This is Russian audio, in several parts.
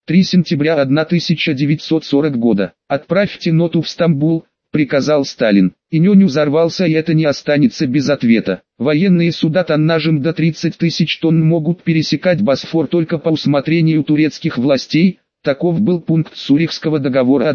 3 сентября 1940 года. «Отправьте ноту в Стамбул», — приказал Сталин. Иньоню взорвался, и это не останется без ответа. Военные суда тоннажем до 30 тысяч тонн могут пересекать Босфор только по усмотрению турецких властей. Таков был пункт Цюрихского договора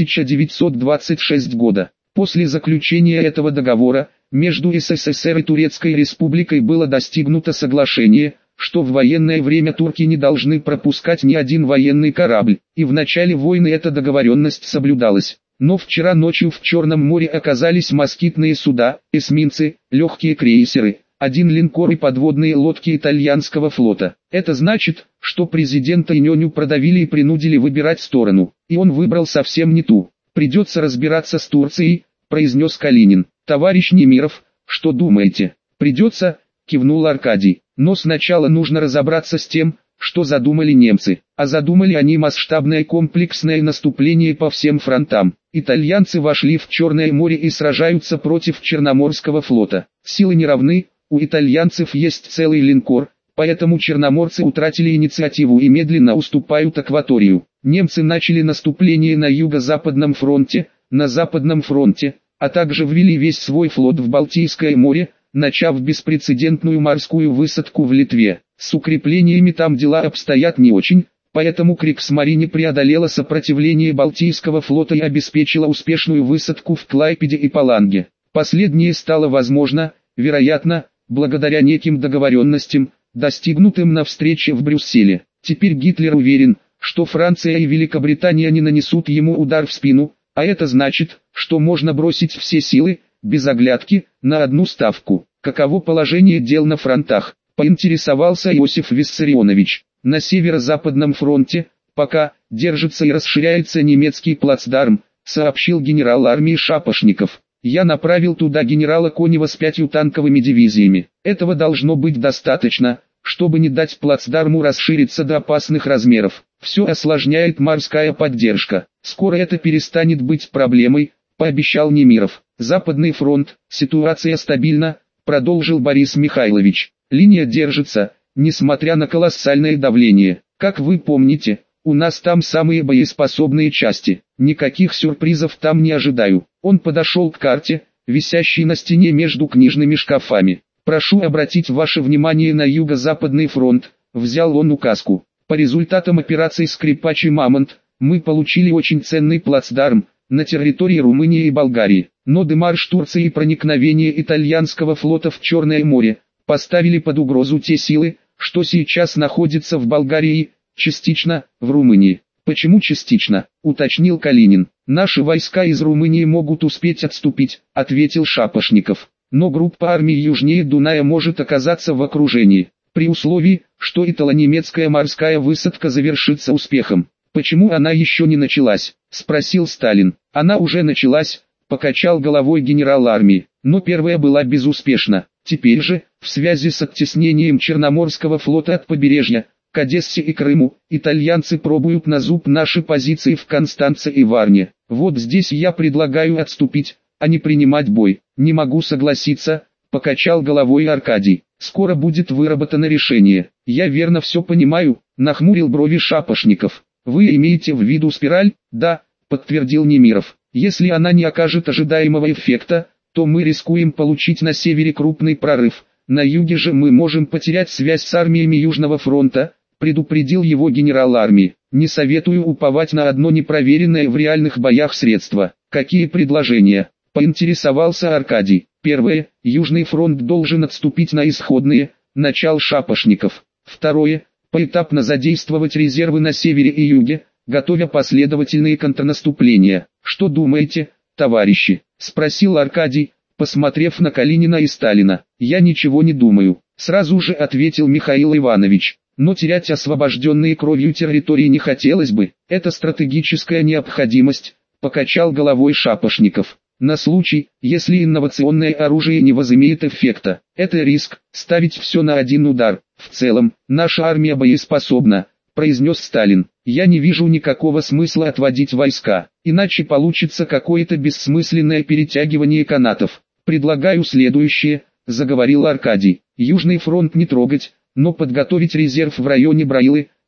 1926 года. После заключения этого договора, между СССР и Турецкой Республикой было достигнуто соглашение, что в военное время турки не должны пропускать ни один военный корабль, и в начале войны эта договоренность соблюдалась. Но вчера ночью в Черном море оказались москитные суда, эсминцы, легкие крейсеры, один линкор и подводные лодки итальянского флота. Это значит, что президента Иньоню продавили и принудили выбирать сторону, и он выбрал совсем не ту. «Придется разбираться с Турцией», — произнес Калинин. «Товарищ Немиров, что думаете?» «Придется», — кивнул Аркадий. «Но сначала нужно разобраться с тем, что задумали немцы». А задумали они масштабное комплексное наступление по всем фронтам. Итальянцы вошли в Черное море и сражаются против Черноморского флота. Силы не равны, у итальянцев есть целый линкор, поэтому черноморцы утратили инициативу и медленно уступают акваторию. Немцы начали наступление на юго-западном фронте, на западном фронте, а также ввели весь свой флот в Балтийское море, начав беспрецедентную морскую высадку в Литве. С укреплениями там дела обстоят не очень, поэтому Кригсмарине преодолела сопротивление Балтийского флота и обеспечила успешную высадку в Клайпеде и Паланге. Последнее стало возможно, вероятно, благодаря неким договоренностям, достигнутым на встрече в Брюсселе. Теперь Гитлер уверен, что Франция и Великобритания не нанесут ему удар в спину, а это значит, что можно бросить все силы, без оглядки, на одну ставку. Каково положение дел на фронтах, поинтересовался Иосиф Виссарионович. На северо-западном фронте, пока, держится и расширяется немецкий плацдарм, сообщил генерал армии Шапошников. Я направил туда генерала Конева с 5 танковыми дивизиями. Этого должно быть достаточно, чтобы не дать плацдарму расшириться до опасных размеров. Все осложняет морская поддержка. Скоро это перестанет быть проблемой, пообещал Немиров. Западный фронт, ситуация стабильна, продолжил Борис Михайлович. Линия держится, несмотря на колоссальное давление. Как вы помните, у нас там самые боеспособные части. Никаких сюрпризов там не ожидаю. Он подошел к карте, висящей на стене между книжными шкафами. Прошу обратить ваше внимание на юго-западный фронт. Взял он указку. По результатам операции «Скрипач» и «Мамонт» мы получили очень ценный плацдарм на территории Румынии и Болгарии. Но демарш Турции и проникновение итальянского флота в Черное море поставили под угрозу те силы, что сейчас находятся в Болгарии, частично, в Румынии. «Почему частично?» – уточнил Калинин. «Наши войска из Румынии могут успеть отступить», – ответил Шапошников. «Но группа армий южнее Дуная может оказаться в окружении, при условии, что итало-немецкая морская высадка завершится успехом». «Почему она еще не началась?» – спросил Сталин. «Она уже началась», – покачал головой генерал армии, «но первая была безуспешна. Теперь же, в связи с оттеснением Черноморского флота от побережья, к Одессе и Крыму, итальянцы пробуют на зуб наши позиции в Констанце и Варне. Вот здесь я предлагаю отступить, а не принимать бой». «Не могу согласиться», – покачал головой Аркадий. «Скоро будет выработано решение». «Я верно все понимаю», – нахмурил брови Шапошников. «Вы имеете в виду спираль?» «Да», – подтвердил Немиров. «Если она не окажет ожидаемого эффекта, то мы рискуем получить на севере крупный прорыв. На юге же мы можем потерять связь с армиями Южного фронта», – предупредил его генерал армии. «Не советую уповать на одно непроверенное в реальных боях средство». «Какие предложения?» – поинтересовался Аркадий. «Первое. Южный фронт должен отступить на исходные», – начал Шапошников. «Второе. Поэтапно задействовать резервы на севере и юге, готовя последовательные контрнаступления». «Что думаете, товарищи?» – спросил Аркадий, посмотрев на Калинина и Сталина. «Я ничего не думаю», – сразу же ответил Михаил Иванович. «Но терять освобожденные кровью территории не хотелось бы. Это стратегическая необходимость», – покачал головой Шапошников. «На случай, если инновационное оружие не возымеет эффекта. Это риск, ставить все на один удар. В целом, наша армия боеспособна», – произнес Сталин. «Я не вижу никакого смысла отводить войска, иначе получится какое-то бессмысленное перетягивание канатов. Предлагаю следующее», – заговорил Аркадий. «Южный фронт не трогать, но подготовить резерв в районе Браилы,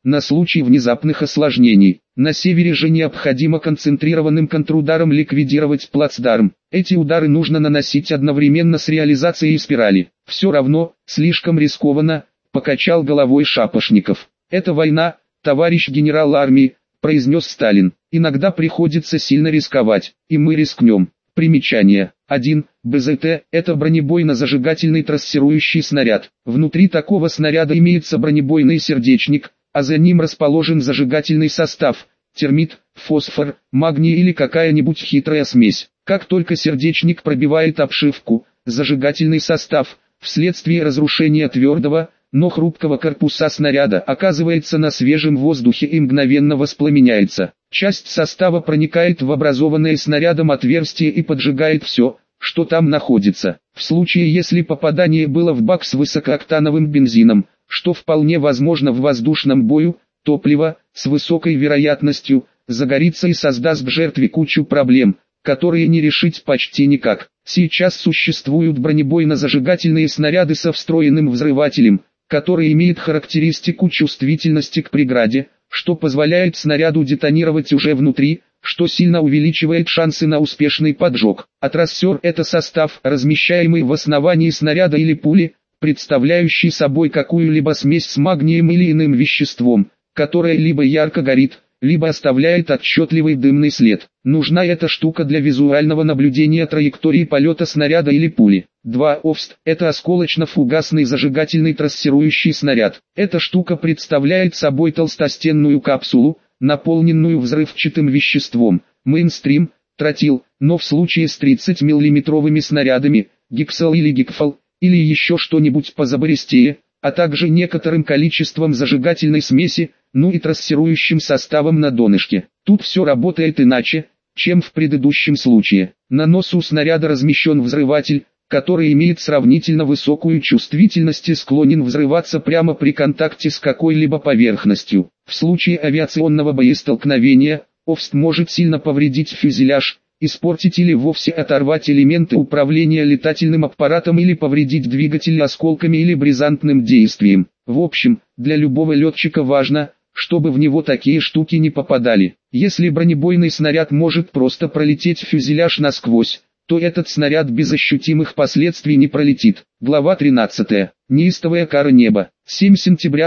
на случай внезапных осложнений. На севере же необходимо концентрированным контрударом ликвидировать плацдарм. Эти удары нужно наносить одновременно с реализацией спирали. Все равно, слишком рискованно, покачал головой Шапошников. Это война, товарищ генерал армии, произнес Сталин. Иногда приходится сильно рисковать, и мы рискнем. Примечание. 1. БЗТ – это бронебойно-зажигательный трассирующий снаряд. Внутри такого снаряда имеется бронебойный сердечник, а за ним расположен зажигательный состав – термит, фосфор, магний или какая-нибудь хитрая смесь. Как только сердечник пробивает обшивку, зажигательный состав, вследствие разрушения твердого, но хрупкого корпуса снаряда оказывается на свежем воздухе и мгновенно воспламеняется. Часть состава проникает в образованное снарядом отверстие и поджигает все, что там находится. В случае, если попадание было в бак с высокооктановым бензином, что вполне возможно в воздушном бою, топливо, с высокой вероятностью, загорится и создаст жертве кучу проблем, которые не решить почти никак. Сейчас существуют бронебойно-зажигательные снаряды со встроенным взрывателем, который имеет характеристику чувствительности к преграде, что позволяет снаряду детонировать уже внутри, что сильно увеличивает шансы на успешный поджог. А трассер – это состав, размещаемый в основании снаряда или пули, представляющий собой какую-либо смесь с магнием или иным веществом, которая либо ярко горит, либо оставляет отчетливый дымный след. Нужна эта штука для визуального наблюдения траектории полета снаряда или пули. 2. ОВСТ – это осколочно-фугасный зажигательный трассирующий снаряд. Эта штука представляет собой толстостенную капсулу, наполненную взрывчатым веществом, мейнстрим, тротил, но в случае с 30-миллиметровыми снарядами, гексал или гикфал, или еще что-нибудь позабористее, а также некоторым количеством зажигательной смеси, ну и трассирующим составом на донышке. Тут все работает иначе, чем в предыдущем случае. На носу снаряда размещен взрыватель, который имеет сравнительно высокую чувствительность и склонен взрываться прямо при контакте с какой-либо поверхностью. В случае авиационного боестолкновения, ОВСТ может сильно повредить фюзеляж, испортить или вовсе оторвать элементы управления летательным аппаратом или повредить двигатель осколками или бризантным действием. В общем, для любого летчика важно, чтобы в него такие штуки не попадали. Если бронебойный снаряд может просто пролететь фюзеляж насквозь, то этот снаряд без ощутимых последствий не пролетит. Глава 13. Неистовая кара неба. 7 сентября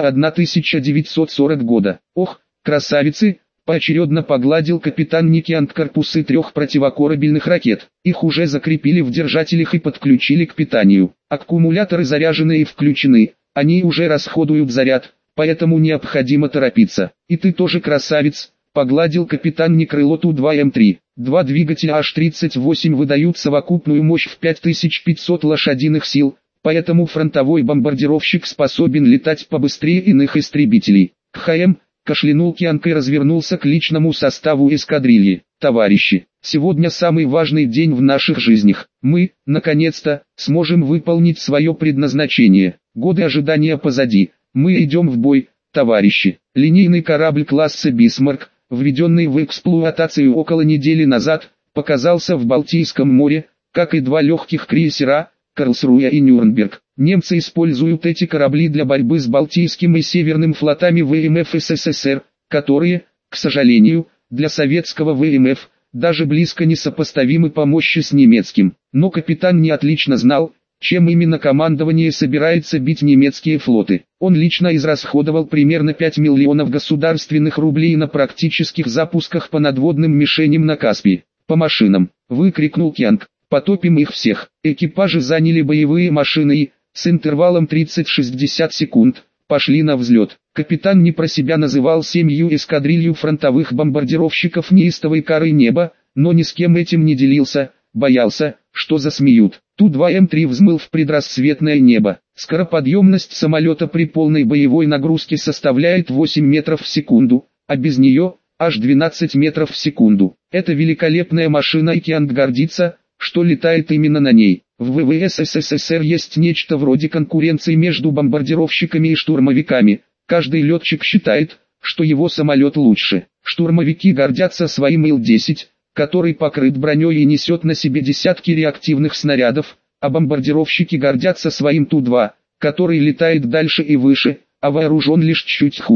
1940 года. Ох, красавицы! Поочередно погладил капитан Никианг корпусы 3 противокорабельных ракет. Их уже закрепили в держателях и подключили к питанию. Аккумуляторы заряжены и включены, они уже расходуют заряд, поэтому необходимо торопиться. И ты тоже красавец, погладил капитан Никрыло Ту-2М3. Два двигателя H-38 выдают совокупную мощь в 5500 лошадиных сил, поэтому фронтовой бомбардировщик способен летать побыстрее иных истребителей. КХМ, кашлянул Кианг и развернулся к личному составу эскадрильи. Товарищи, сегодня самый важный день в наших жизнях. Мы, наконец-то, сможем выполнить свое предназначение. Годы ожидания позади. Мы идем в бой, товарищи. Линейный корабль класса «Бисмарк», введенный в эксплуатацию около недели назад, показался в Балтийском море, как и два легких крейсера, Карлсруэ и Нюрнберг. Немцы используют эти корабли для борьбы с Балтийским и Северным флотами ВМФ СССР, которые, к сожалению, для советского ВМФ, даже близко не сопоставимы по мощи с немецким. Но капитан не отлично знал, чем именно командование собирается бить немецкие флоты. Он лично израсходовал примерно 5 миллионов государственных рублей на практических запусках по надводным мишеням на Каспии. «По машинам!» — выкрикнул Кианг. «Потопим их всех!» Экипажи заняли боевые машины и, с интервалом 30-60 секунд, пошли на взлет. Капитан не про себя называл семью эскадрилью фронтовых бомбардировщиков неистовой карой неба, но ни с кем этим не делился, боялся, что засмеют. Ту-2М3 взмыл в предрассветное небо. Скороподъемность самолета при полной боевой нагрузке составляет 8 метров в секунду, а без нее – аж 12 метров в секунду. Это великолепная машина, и Кианг гордится, что летает именно на ней. В ВВС СССР есть нечто вроде конкуренции между бомбардировщиками и штурмовиками. Каждый летчик считает, что его самолет лучше. Штурмовики гордятся своим Ил-10, который покрыт броней и несет на себе десятки реактивных снарядов, а бомбардировщики гордятся своим Ту-2, который летает дальше и выше, а вооружен лишь чуть хуже.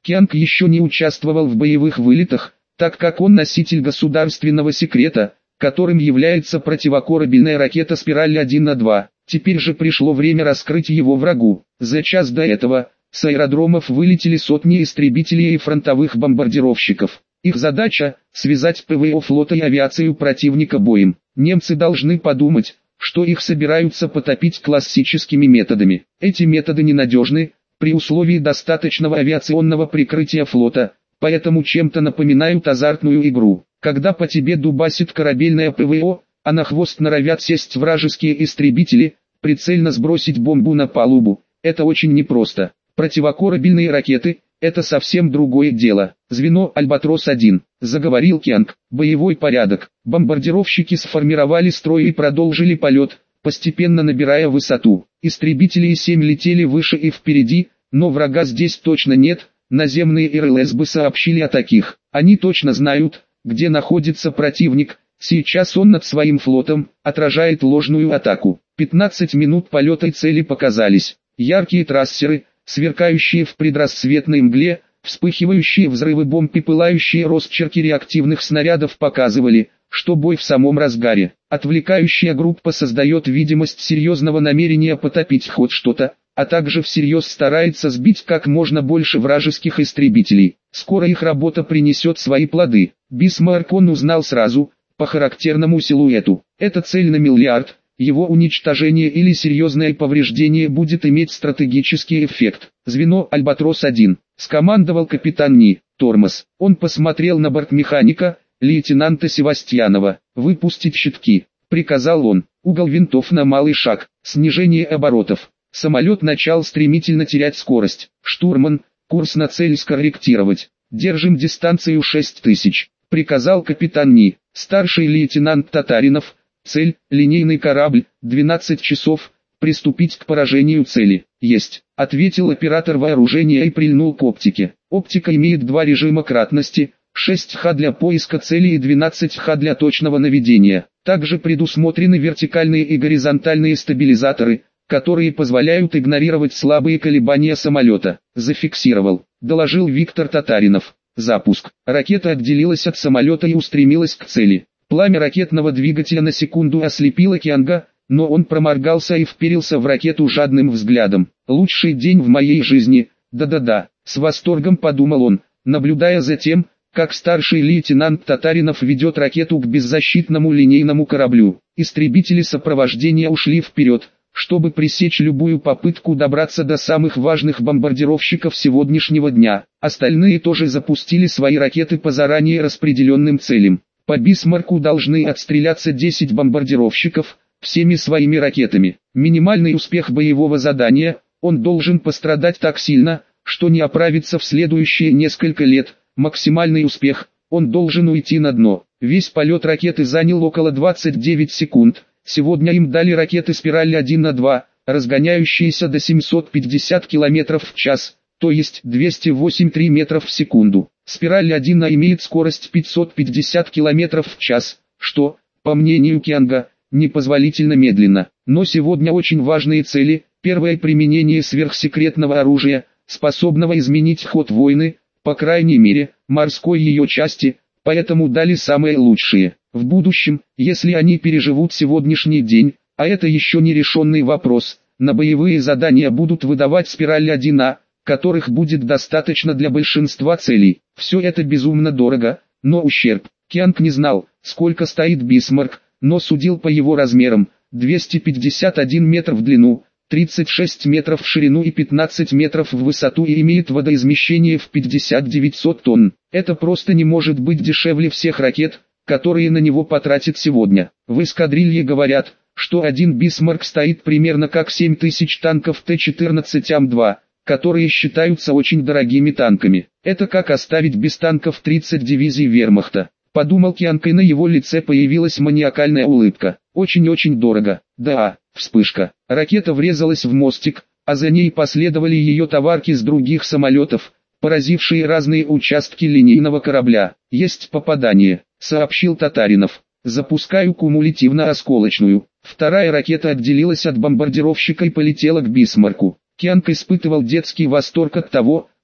Кианг еще не участвовал в боевых вылетах, так как он носитель государственного секрета, которым является противокорабельная ракета «Спираль-1-2». Теперь же пришло время раскрыть его врагу. За час до этого с аэродромов вылетели сотни истребителей и фронтовых бомбардировщиков. Их задача – связать ПВО флота и авиацию противника боем. Немцы должны подумать, что их собираются потопить классическими методами. Эти методы ненадежны, при условии достаточного авиационного прикрытия флота, поэтому чем-то напоминают азартную игру. Когда по тебе дубасит корабельное ПВО, а на хвост норовят сесть вражеские истребители, прицельно сбросить бомбу на палубу, это очень непросто. Противокорабельные ракеты – это совсем другое дело. Звено «Альбатрос-1», заговорил Кианг, боевой порядок. Бомбардировщики сформировали строй и продолжили полет, постепенно набирая высоту. Истребители И-7 летели выше и впереди, но врага здесь точно нет. Наземные РЛС сообщили о таких. Они точно знают, где находится противник. Сейчас он над своим флотом отражает ложную атаку. 15 минут полета и цели показались. Яркие трассеры, сверкающие в предрассветной мгле, вспыхивающие взрывы бомб и пылающие росчерки реактивных снарядов показывали, что бой в самом разгаре. Отвлекающая группа создает видимость серьезного намерения потопить хоть что-то, а также всерьез старается сбить как можно больше вражеских истребителей. Скоро их работа принесет свои плоды. Бисмарк он узнал сразу, по характерному силуэту. Это цель на миллиард, его уничтожение или серьезное повреждение будет иметь стратегический эффект. Звено «Альбатрос-1», скомандовал капитан Ни, тормоз. Он посмотрел на бортмеханика, лейтенанта Севастьянова. «Выпустить щитки», приказал он. Угол винтов на малый шаг, снижение оборотов. Самолет начал стремительно терять скорость. «Штурман, курс на цель скорректировать. Держим дистанцию 6000», приказал капитан Ни. Старший лейтенант Татаринов. Цель – линейный корабль, 12 часов. Приступить к поражению цели. Есть, ответил оператор вооружения и прильнул к оптике. Оптика имеет два режима кратности, 6Х для поиска цели и 12Х для точного наведения. Также предусмотрены вертикальные и горизонтальные стабилизаторы, которые позволяют игнорировать слабые колебания самолета. Зафиксировал, доложил Виктор Татаринов. Запуск. Ракета отделилась от самолета и устремилась к цели. Пламя ракетного двигателя на секунду ослепило Кианга, но он проморгался и вперился в ракету жадным взглядом. «Лучший день в моей жизни, да-да-да», с восторгом подумал он, наблюдая за тем, как старший лейтенант Татаринов ведет ракету к беззащитному линейному кораблю. Истребители сопровождения ушли вперед, чтобы пресечь любую попытку добраться до самых важных бомбардировщиков сегодняшнего дня. Остальные тоже запустили свои ракеты по заранее распределенным целям. По Бисмарку должны отстреляться 10 бомбардировщиков, всеми своими ракетами. Минимальный успех боевого задания, он должен пострадать так сильно, что не оправится в следующие несколько лет. Максимальный успех, он должен уйти на дно. Весь полет ракеты занял около 29 секунд. Сегодня им дали ракеты «Спираль-1-2», разгоняющиеся до 750 км в час, то есть 208,3 метров в секунду. «Спираль-1» имеет скорость 550 км в час, что, по мнению Кианга, непозволительно медленно. Но сегодня очень важные цели. Первое — применение сверхсекретного оружия, способного изменить ход войны, по крайней мере, морской ее части, поэтому дали самые лучшие. В будущем, если они переживут сегодняшний день, а это еще не решенный вопрос, на боевые задания будут выдавать «Спираль-1А», которых будет достаточно для большинства целей. Все это безумно дорого, но ущерб. Кианг не знал, сколько стоит Бисмарк, но судил по его размерам: 251 метр в длину, 36 метров в ширину и 15 метров в высоту, и имеет водоизмещение в 50-900 тонн. Это просто не может быть дешевле всех ракет, которые на него потратят сегодня. В эскадрилье говорят, что один Бисмарк стоит примерно как 7000 танков Т-14Ам-2, которые считаются очень дорогими танками. Это как оставить без танков 30 дивизий вермахта. Подумал Кианг, и на его лице появилась маниакальная улыбка. Очень-очень дорого. Да, вспышка. Ракета врезалась в мостик, а за ней последовали ее товарки с других самолетов, поразившие разные участки линейного корабля. «Есть попадание», — сообщил Татаринов. «Запускаю кумулятивно-осколочную». Вторая ракета отделилась от бомбардировщика и полетела к Бисмарку. Кианг испытывал детский восторг от того,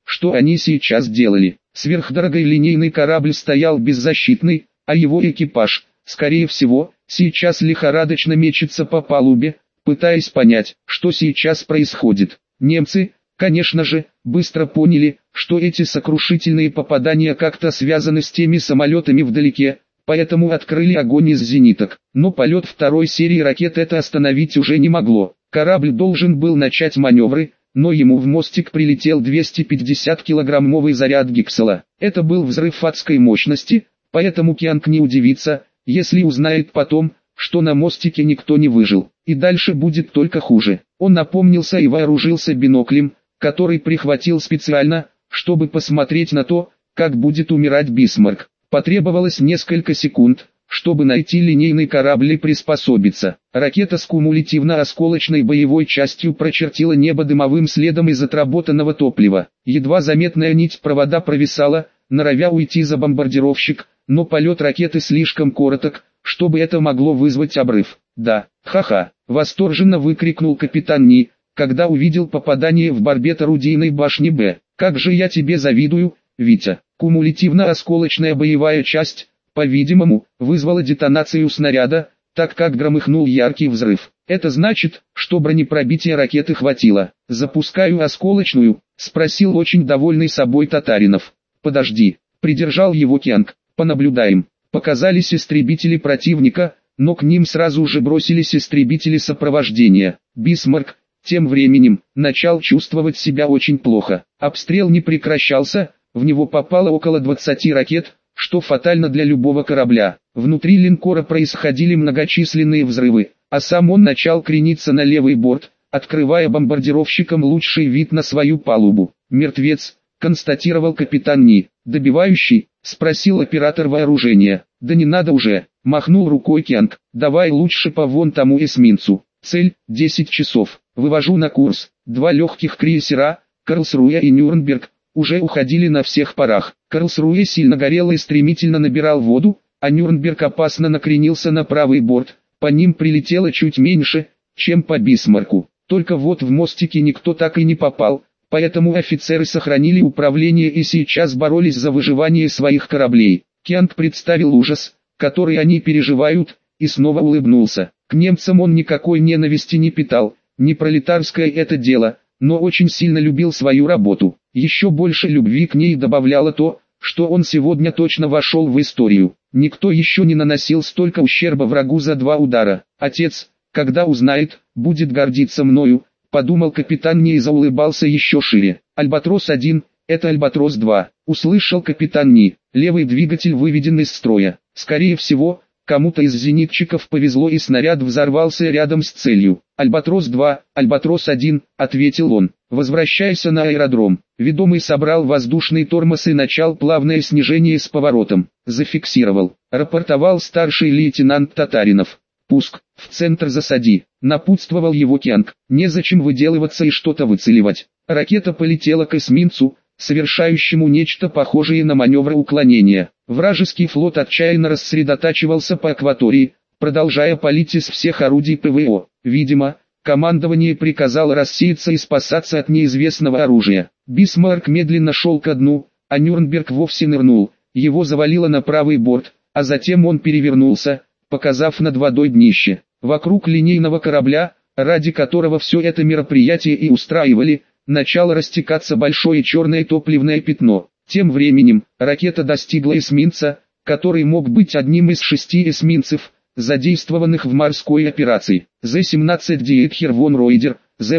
что они сейчас делали. Сверхдорогой линейный корабль стоял беззащитный, а его экипаж, скорее всего, сейчас лихорадочно мечется по палубе, пытаясь понять, что сейчас происходит. Немцы, конечно же, быстро поняли, что эти сокрушительные попадания как-то связаны с теми самолетами вдалеке, поэтому открыли огонь из зениток. Но полет второй серии ракет это остановить уже не могло. Корабль должен был начать маневры, но ему в мостик прилетел 250-килограммовый заряд Гиксела. Это был взрыв адской мощности, поэтому Кианг не удивится, если узнает потом, что на мостике никто не выжил. И дальше будет только хуже. Он напомнился и вооружился биноклем, который прихватил специально, чтобы посмотреть на то, как будет умирать Бисмарк. Потребовалось несколько секунд, чтобы найти линейный корабль и приспособиться. Ракета с кумулятивно-осколочной боевой частью прочертила небо дымовым следом из отработанного топлива. Едва заметная нить провода провисала, норовя уйти за бомбардировщик, но полет ракеты слишком короток, чтобы это могло вызвать обрыв. «Да, ха-ха!» — восторженно выкрикнул капитан Ни, когда увидел попадание в барбет орудийной башни Б. «Как же я тебе завидую, Витя!» Кумулятивно-осколочная боевая часть, по-видимому, вызвала детонацию снаряда, так как громыхнул яркий взрыв. «Это значит, что бронепробития ракеты хватило. Запускаю осколочную?» — спросил очень довольный собой Татаринов. «Подожди», — придержал его Кианг. «Понаблюдаем». Показались истребители противника, но к ним сразу же бросились истребители сопровождения. Бисмарк, тем временем, начал чувствовать себя очень плохо. Обстрел не прекращался, в него попало около 20 ракет, что фатально для любого корабля. Внутри линкора происходили многочисленные взрывы, а сам он начал крениться на левый борт, открывая бомбардировщикам лучший вид на свою палубу. «Мертвец», — констатировал капитан Ни. «Добивающий?» — спросил оператор вооружения. «Да не надо уже», — махнул рукой Кианг. «Давай лучше по вон тому эсминцу. Цель — 10 часов. Вывожу на курс». Два легких крейсера, Карлсруэ и Нюрнберг, уже уходили на всех парах. Карлсруэ сильно горел и стремительно набирал воду, а Нюрнберг опасно накренился на правый борт. По ним прилетело чуть меньше, чем по Бисмарку. Только вот в мостике никто так и не попал, поэтому офицеры сохранили управление и сейчас боролись за выживание своих кораблей. Кианг представил ужас, который они переживают, и снова улыбнулся. К немцам он никакой ненависти не питал, не пролетарское это дело, но очень сильно любил свою работу. Еще больше любви к ней добавляло то, что он сегодня точно вошел в историю. Никто еще не наносил столько ущерба врагу за 2 удара. «Отец, когда узнает, будет гордиться мною», — подумал капитан Ни и заулыбался еще шире. «Альбатрос-1, это Альбатрос-2», — услышал капитан Ни. Левый двигатель выведен из строя. Скорее всего, кому-то из зенитчиков повезло и снаряд взорвался рядом с целью. «Альбатрос-2, Альбатрос-1», — ответил он. «Возвращайся на аэродром». Ведомый собрал воздушный тормоз и начал плавное снижение с поворотом. «Зафиксировал», — рапортовал старший лейтенант Татаринов. «Пуск, в центр засади», — напутствовал его Кианг. «Незачем выделываться и что-то выцеливать». Ракета полетела к эсминцу, совершающему нечто похожее на маневр уклонения. Вражеский флот отчаянно рассредотачивался по акватории, продолжая палить из всех орудий ПВО. Видимо, командование приказало рассеяться и спасаться от неизвестного оружия. Бисмарк медленно шел ко дну, а Нюрнберг вовсе нырнул. Его завалило на правый борт, а затем он перевернулся, показав над водой днище. Вокруг линейного корабля, ради которого все это мероприятие и устраивали, начало растекаться большое черное топливное пятно. Тем временем, ракета достигла эсминца, который мог быть одним из 6 эсминцев, задействованных в морской операции. З-17 Диетхер фон Ройдер,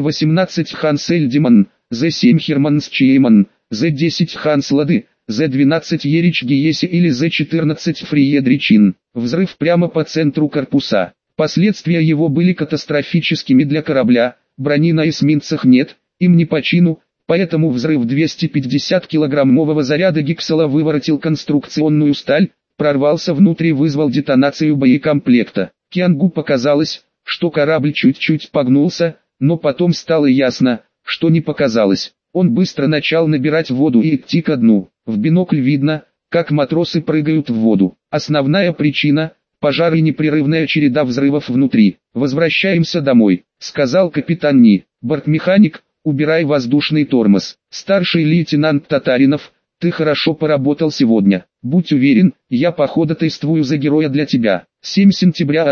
З-18 Ханс Эльдиман, З-7 Херманс Чейман, З-10 Ханс Лады, З-12 Ерич Гиеси или З-14 Фриедричин. Взрыв прямо по центру корпуса. Последствия его были катастрофическими для корабля, брони на эсминцах нет, им не по чину, поэтому взрыв 250-килограммового заряда Гиксела выворотил конструкционную сталь, прорвался внутрь и вызвал детонацию боекомплекта. Киангу показалось, что корабль чуть-чуть погнулся, но потом стало ясно, что не показалось. Он быстро начал набирать воду и идти ко дну. В бинокль видно, как матросы прыгают в воду. Основная причина – пожар и непрерывная череда взрывов внутри. «Возвращаемся домой», – сказал капитан Ни. Бортмеханик, убирай воздушный тормоз. Старший лейтенант Татаринов, ты хорошо поработал сегодня. Будь уверен, я походатайствую за героя для тебя. 7 сентября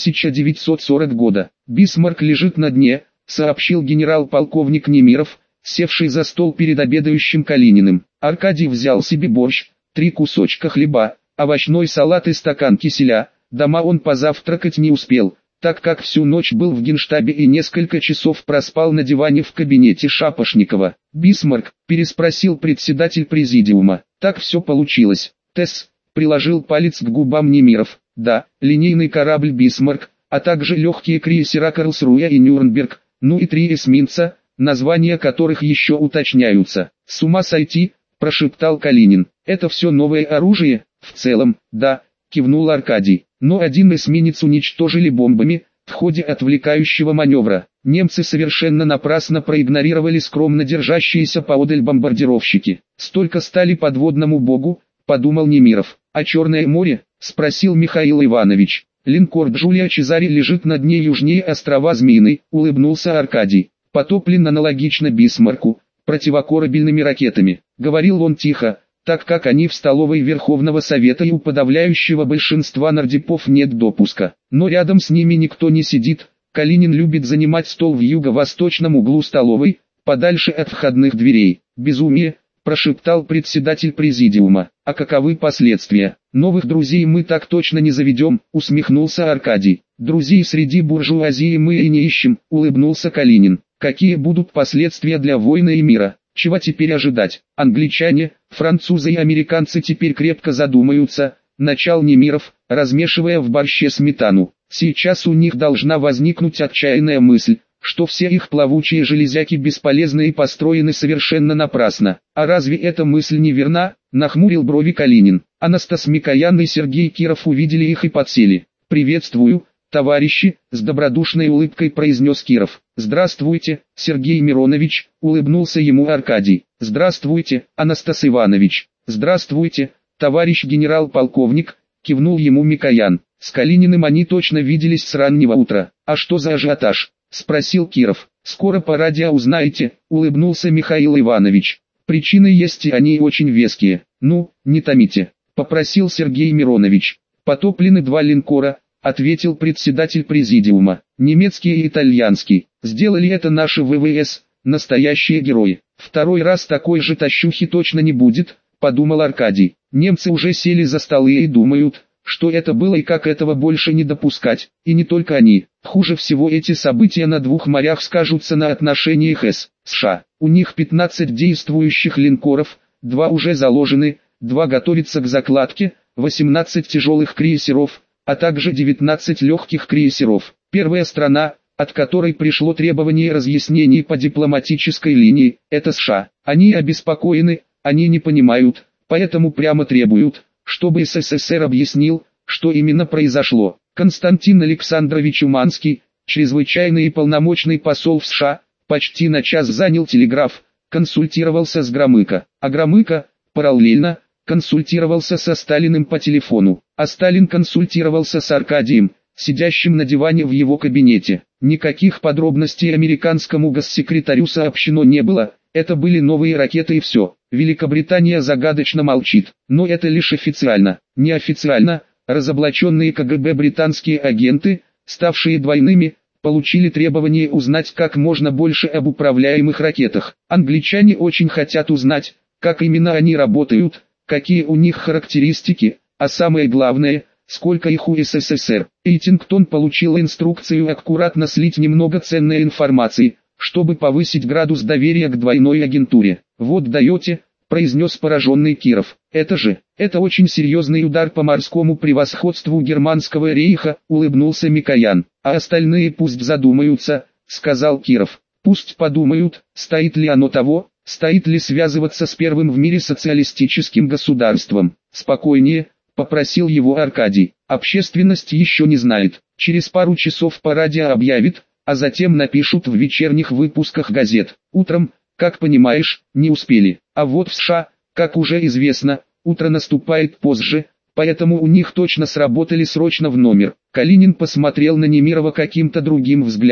1940 года. Бисмарк лежит на дне, сообщил генерал-полковник Немиров, севший за стол перед обедающим Калининым. Аркадий взял себе борщ, 3 кусочка хлеба, овощной салат и стакан киселя. Дома он позавтракать не успел, так как всю ночь был в генштабе и несколько часов проспал на диване в кабинете Шапошникова. «Бисмарк?» – переспросил председатель президиума. «Так все получилось». Тесс приложил палец к губам Немиров. «Да, линейный корабль «Бисмарк», а также легкие крейсера «Карлсруэ» и «Нюрнберг», ну и 3 эсминца, названия которых еще уточняются. «С ума сойти», – прошептал Калинин. «Это все новое оружие?» «В целом, да», – кивнул Аркадий. «Но один эсминец уничтожили бомбами в ходе отвлекающего маневра. Немцы совершенно напрасно проигнорировали скромно держащиеся поодаль бомбардировщики. Столько стали подводному богу», – подумал Немиров. «А Черное море?» – спросил Михаил Иванович. «Линкор Джулия Чезаре лежит на дне южнее острова Змеиный», – улыбнулся Аркадий. «Потоплен аналогично Бисмарку, противокорабельными ракетами», – говорил он тихо, так как они в столовой Верховного Совета и у подавляющего большинства нардипов нет допуска. Но рядом с ними никто не сидит. Калинин любит занимать стол в юго-восточном углу столовой, подальше от входных дверей. «Безумие», – прошептал председатель президиума. «А каковы последствия? Новых друзей мы так точно не заведем», – усмехнулся Аркадий. «Друзей среди буржуазии мы и не ищем», – улыбнулся Калинин. «Какие будут последствия для войны и мира? Чего теперь ожидать? Англичане, французы и американцы теперь крепко задумаются», – начал Немиров, размешивая в борще сметану. «Сейчас у них должна возникнуть отчаянная мысль, что все их плавучие железяки бесполезны и построены совершенно напрасно. А разве эта мысль не верна?» – нахмурил брови Калинин. Анастас Микоян и Сергей Киров увидели их и подсели. «Приветствую, товарищи», – с добродушной улыбкой произнес Киров. «Здравствуйте, Сергей Миронович», – улыбнулся ему Аркадий. «Здравствуйте, Анастас Иванович». «Здравствуйте, товарищ генерал-полковник», – кивнул ему Микоян. С Калининым они точно виделись с раннего утра. «А что за ажиотаж?» – спросил Киров. «Скоро по радио узнаете», – улыбнулся Михаил Иванович. «Причины есть и они очень веские». «Ну, не томите», – попросил Сергей Миронович. «Потоплены 2 линкора», – ответил председатель президиума. «Немецкий и итальянский. Сделали это наши ВВС, настоящие герои. Второй раз такой же тащухи точно не будет», – подумал Аркадий. «Немцы уже сели за столы и думают, что это было и как этого больше не допускать. И не только они. Хуже всего эти события на 2 морях скажутся на отношениях США. У них 15 действующих линкоров, 2 уже заложены, 2 готовятся к закладке, 18 тяжелых крейсеров, а также 19 легких крейсеров. Первая страна, от которой пришло требование разъяснений по дипломатической линии, это США. Они обеспокоены, они не понимают, поэтому прямо требуют, чтобы СССР объяснил, что именно произошло. Константин Александрович Уманский, чрезвычайный и полномочный посол в США, почти на час занял телеграф, консультировался с Громыко, а Громыко, параллельно, консультировался со Сталиным по телефону, а Сталин консультировался с Аркадием, сидящим на диване в его кабинете. Никаких подробностей американскому госсекретарю сообщено не было, это были новые ракеты и все. Великобритания загадочно молчит, но это лишь официально. Неофициально, разоблаченные КГБ британские агенты, ставшие двойными, получили требование узнать как можно больше об управляемых ракетах. Англичане очень хотят узнать, как именно они работают, какие у них характеристики, а самое главное, сколько их у СССР. Эйтингтон получил инструкцию аккуратно слить немного ценной информации, чтобы повысить градус доверия к двойной агентуре. «Вот даете», – произнес пораженный Киров. «Это очень серьезный удар по морскому превосходству германского рейха», – улыбнулся Микоян. «А остальные пусть задумаются», – сказал Киров. «Пусть подумают, стоит ли оно того, стоит ли связываться с первым в мире социалистическим государством». «Спокойнее», – попросил его Аркадий. «Общественность еще не знает. Через пару часов по радио объявит, а затем напишут в вечерних выпусках газет. Утром, как понимаешь, не успели. А вот в США, как уже известно, утро наступает позже, поэтому у них точно сработали срочно в номер». Калинин посмотрел на Немирова каким-то другим взглядом.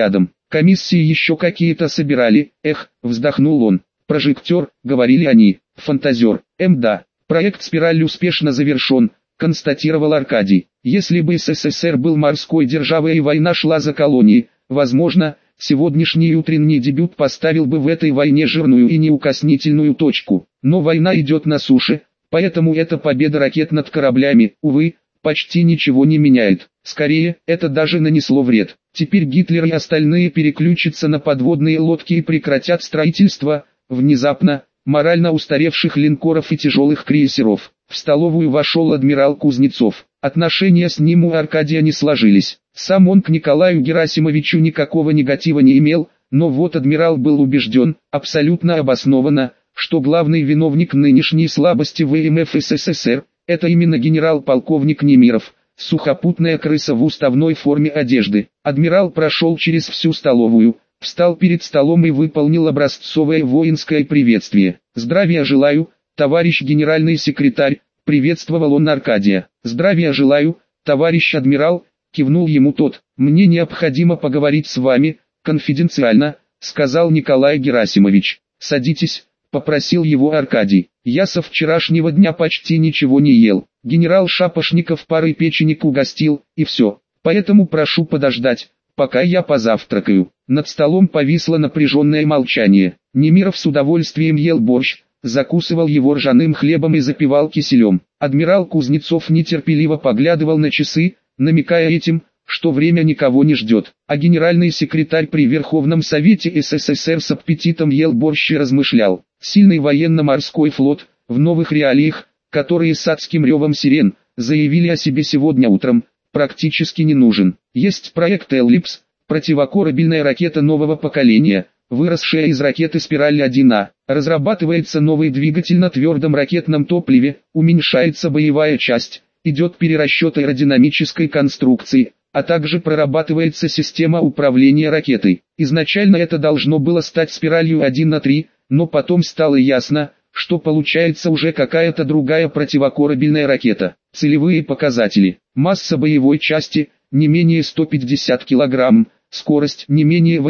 Комиссии еще какие-то собирали, вздохнул он. Прожектор, говорили они, фантазер, да. Проект «Спираль» успешно завершен, констатировал Аркадий. Если бы СССР был морской державой и война шла за колонии, возможно, сегодняшний утренний дебют поставил бы в этой войне жирную и неукоснительную точку. Но война идет на суше, поэтому эта победа ракет над кораблями, увы, почти ничего не меняет. Скорее, это даже нанесло вред. Теперь Гитлер и остальные переключатся на подводные лодки и прекратят строительство, внезапно, морально устаревших линкоров и тяжелых крейсеров. В столовую вошел адмирал Кузнецов. Отношения с ним у Аркадия не сложились. Сам он к Николаю Герасимовичу никакого негатива не имел, но вот адмирал был убежден, абсолютно обоснованно, что главный виновник нынешней слабости ВМФ СССР – это именно генерал-полковник Немиров, сухопутная крыса в уставной форме одежды. Адмирал прошел через всю столовую, встал перед столом и выполнил образцовое воинское приветствие. «Здравия желаю, товарищ генеральный секретарь», — приветствовал он Аркадия. «Здравия желаю, товарищ адмирал», — кивнул ему тот. «Мне необходимо поговорить с вами, конфиденциально», — сказал Николай Герасимович. «Садитесь», — попросил его Аркадий. «Я со вчерашнего дня почти ничего не ел. Генерал Шапошников парой печенек угостил, и все. Поэтому прошу подождать, пока я позавтракаю». Над столом повисло напряженное молчание. Немиров с удовольствием ел борщ, закусывал его ржаным хлебом и запивал киселем. Адмирал Кузнецов нетерпеливо поглядывал на часы, намекая этим, что время никого не ждет. А генеральный секретарь при Верховном Совете СССР с аппетитом ел борщ и размышлял. Сильный военно-морской флот, в новых реалиях, которые с адским ревом сирен, заявили о себе сегодня утром, практически не нужен. Есть проект «Эллипс», противокорабельная ракета нового поколения, выросшая из ракеты «Спираль-1А». Разрабатывается новый двигатель на твердом ракетном топливе, уменьшается боевая часть, идет перерасчет аэродинамической конструкции, а также прорабатывается система управления ракетой. Изначально это должно было стать «Спиралью 1А3», но потом стало ясно, что получается уже какая-то другая противокорабельная ракета. Целевые показатели: масса боевой части не менее 150 кг, скорость не менее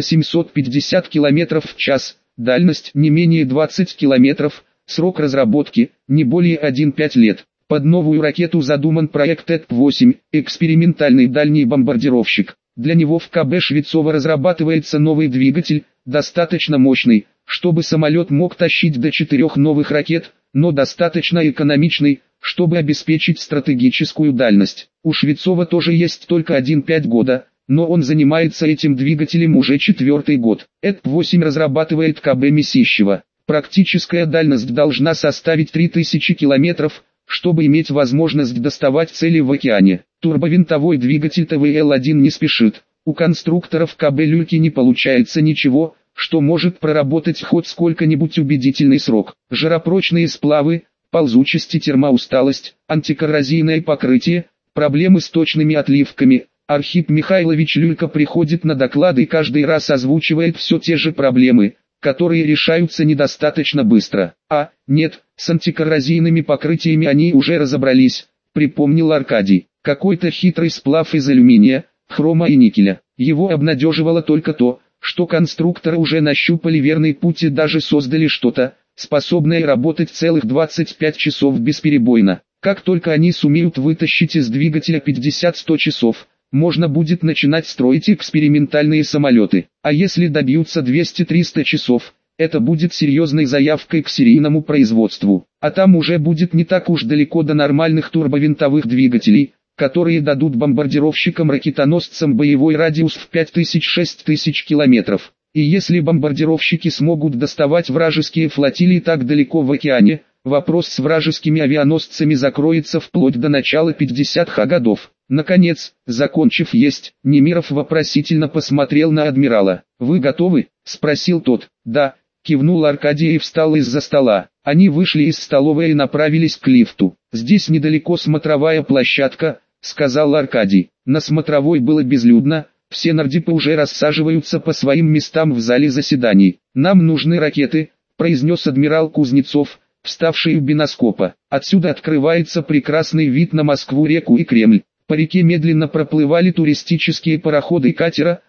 850 км в час, дальность не менее 20 км, срок разработки не более 1,5 лет. Под новую ракету задуман проект ЭТ-8, экспериментальный дальний бомбардировщик. Для него в КБ Швецова разрабатывается новый двигатель, достаточно мощный, чтобы самолет мог тащить до 4 новых ракет, но достаточно экономичный, чтобы обеспечить стратегическую дальность. У Швецова тоже есть только 1,5 года, но он занимается этим двигателем уже 4-й год. ЭТ-8 разрабатывает КБ Месищева. Практическая дальность должна составить 3000 километров, чтобы иметь возможность доставать цели в океане. Турбовинтовой двигатель ТВЛ-1 не спешит. У конструкторов КБ люльки не получается ничего, что может проработать хоть сколько-нибудь убедительный срок. Жаропрочные сплавы, ползучесть и термоусталость, антикоррозийное покрытие, проблемы с точными отливками. Архип Михайлович Люлька приходит на доклады и каждый раз озвучивает все те же проблемы, которые решаются недостаточно быстро. Нет, с антикоррозийными покрытиями они уже разобрались, припомнил Аркадий. Какой-то хитрый сплав из алюминия, хрома и никеля. Его обнадеживало только то, что конструкторы уже нащупали верный путь и даже создали что-то, способное работать целых 25 часов бесперебойно. Как только они сумеют вытащить из двигателя 50-100 часов, можно будет начинать строить экспериментальные самолеты. А если добьются 200-300 часов, это будет серьезной заявкой к серийному производству. А там уже будет не так уж далеко до нормальных турбовинтовых двигателей, которые дадут бомбардировщикам-ракетоносцам боевой радиус в 5000-6000 километров. И если бомбардировщики смогут доставать вражеские флотилии так далеко в океане, вопрос с вражескими авианосцами закроется вплоть до начала 50-х годов. Наконец, закончив есть, Немиров вопросительно посмотрел на адмирала. «Вы готовы?» – спросил тот. «Да», – кивнул Аркадий и встал из-за стола. Они вышли из столовой и направились к лифту. «Здесь недалеко смотровая площадка», – сказал Аркадий. На смотровой было безлюдно, все нардипы уже рассаживаются по своим местам в зале заседаний. «Нам нужны ракеты», – произнес адмирал Кузнецов, вставший у биноскопа. «Отсюда открывается прекрасный вид на Москву-реку и Кремль». По реке медленно проплывали туристические пароходы и катера,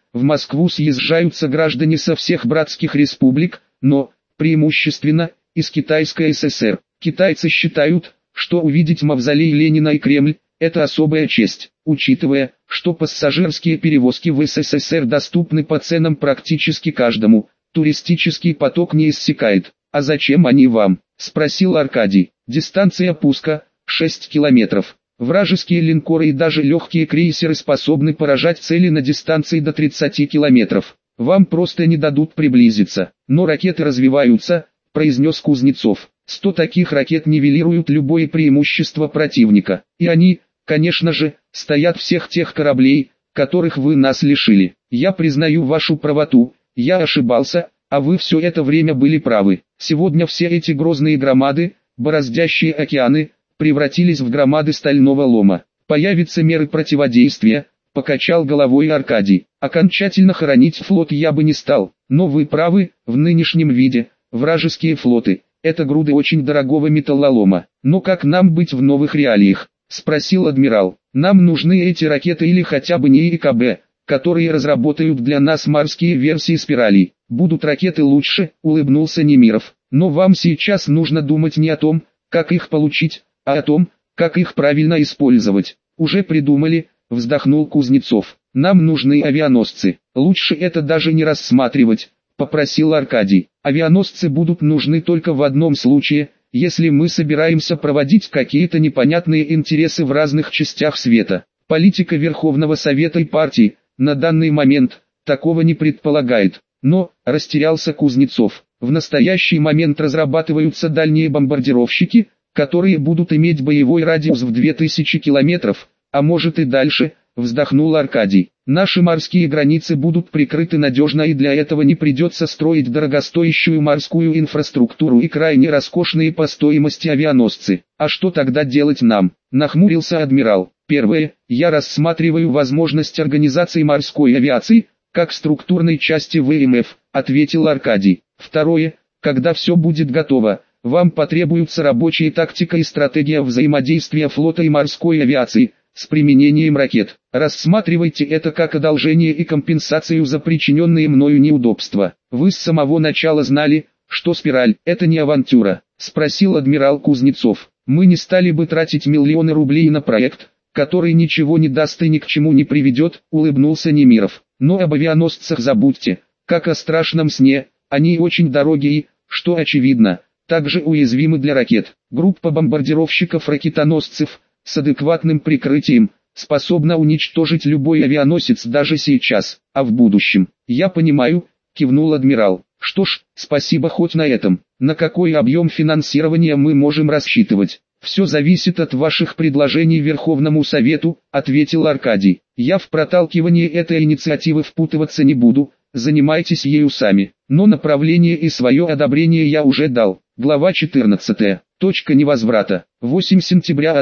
в Москву съезжаются граждане со всех братских республик, но, преимущественно, из Китайской ССР. Китайцы считают, что увидеть мавзолей Ленина и Кремль – это особая честь, учитывая, что пассажирские перевозки в СССР доступны по ценам практически каждому, туристический поток не иссякает. «А зачем они вам?» – спросил Аркадий. «Дистанция пуска – 6 километров. Вражеские линкоры и даже легкие крейсеры способны поражать цели на дистанции до 30 километров. Вам просто не дадут приблизиться. Но ракеты развиваются», – произнес Кузнецов. 100 таких ракет нивелируют любое преимущество противника. И они, конечно же, стоят всех тех кораблей, которых вы нас лишили. Я признаю вашу правоту, я ошибался, а вы все это время были правы. Сегодня все эти грозные громады, бороздящие океаны, превратились в громады стального лома. Появятся меры противодействия, покачал головой Аркадий. Окончательно хоронить флот я бы не стал, но вы правы, в нынешнем виде, вражеские флоты – это груды очень дорогого металлолома. Но как нам быть в новых реалиях? Спросил адмирал. Нам нужны эти ракеты или хотя бы не ИКБ, которые разработают для нас морские версии спиралей. Будут ракеты лучше, улыбнулся Немиров. Но вам сейчас нужно думать не о том, как их получить, а о том, как их правильно использовать. Уже придумали, вздохнул Кузнецов. Нам нужны авианосцы. Лучше это даже не рассматривать, попросил Аркадий. Авианосцы будут нужны только в одном случае, если мы собираемся проводить какие-то непонятные интересы в разных частях света. Политика Верховного Совета и партии на данный момент такого не предполагает. Но, растерялся Кузнецов, в настоящий момент разрабатываются дальние бомбардировщики, которые будут иметь боевой радиус в 2000 километров, а может и дальше, вздохнул Аркадий. Наши морские границы будут прикрыты надежно, и для этого не придется строить дорогостоящую морскую инфраструктуру и крайне роскошные по стоимости авианосцы. А что тогда делать нам? Нахмурился адмирал. Первое, я рассматриваю возможность организации морской авиации, как структурной части ВМФ, ответил Аркадий. Второе, когда все будет готово, вам потребуются рабочая тактика и стратегия взаимодействия флота и морской авиации, с применением ракет. Рассматривайте это как одолжение и компенсацию за причиненные мною неудобства. Вы с самого начала знали, что спираль – это не авантюра, спросил адмирал Кузнецов. Мы не стали бы тратить миллионы рублей на проект, который ничего не даст и ни к чему не приведет, улыбнулся Немиров. Но об авианосцах забудьте, как о страшном сне, они очень дорогие, что очевидно, также уязвимы для ракет. Группа бомбардировщиков-ракетоносцев с адекватным прикрытием способна уничтожить любой авианосец даже сейчас, а в будущем. Я понимаю, кивнул адмирал. Что ж, спасибо хоть на этом. На какой объем финансирования мы можем рассчитывать? Все зависит от ваших предложений Верховному Совету, ответил Аркадий. Я в проталкивании этой инициативы впутываться не буду, занимайтесь ею сами. Но направление и свое одобрение я уже дал. Глава 14. Точка невозврата. 8 сентября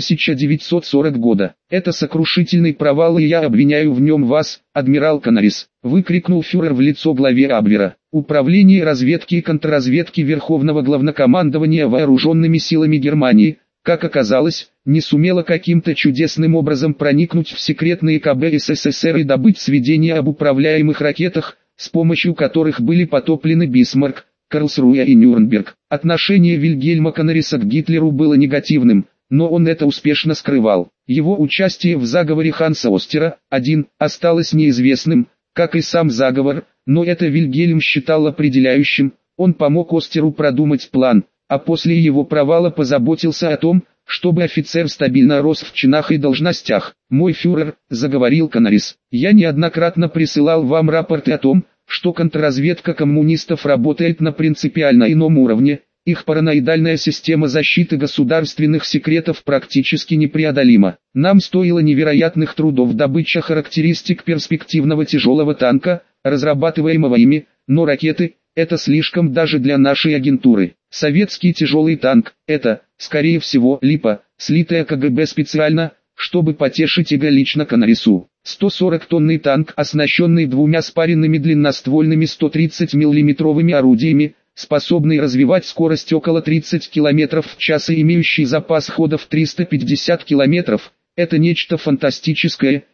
1940 года. Это сокрушительный провал, и я обвиняю в нем вас, адмирал Канарис, выкрикнул фюрер в лицо главе Абвера. Управление разведки и контрразведки Верховного Главнокомандования Вооруженными силами Германии, как оказалось, не сумело каким-то чудесным образом проникнуть в секретные КБ СССР и добыть сведения об управляемых ракетах, с помощью которых были потоплены Бисмарк, Карлсруэ и Нюрнберг. Отношение Вильгельма Канариса к Гитлеру было негативным, но он это успешно скрывал. Его участие в заговоре Ханса Остера, осталось неизвестным, как и сам заговор, но это Вильгельм считал определяющим. Он помог Остеру продумать план, а после его провала позаботился о том, чтобы офицер стабильно рос в чинах и должностях. «Мой фюрер», — заговорил Канарис, — «я неоднократно присылал вам рапорты о том, что контрразведка коммунистов работает на принципиально ином уровне, их параноидальная система защиты государственных секретов практически непреодолима. Нам стоило невероятных трудов добыча характеристик перспективного тяжелого танка, разрабатываемого ими, но ракеты – это слишком даже для нашей агентуры. Советский тяжелый танк – это, скорее всего, липа, слитая КГБ специально, чтобы потешить эго лично Канарису. 140-тонный танк, оснащенный двумя спаренными длинноствольными 130 миллиметровыми орудиями, способный развивать скорость около 30 км в час и имеющий запас хода в 350 км, это нечто фантастическое,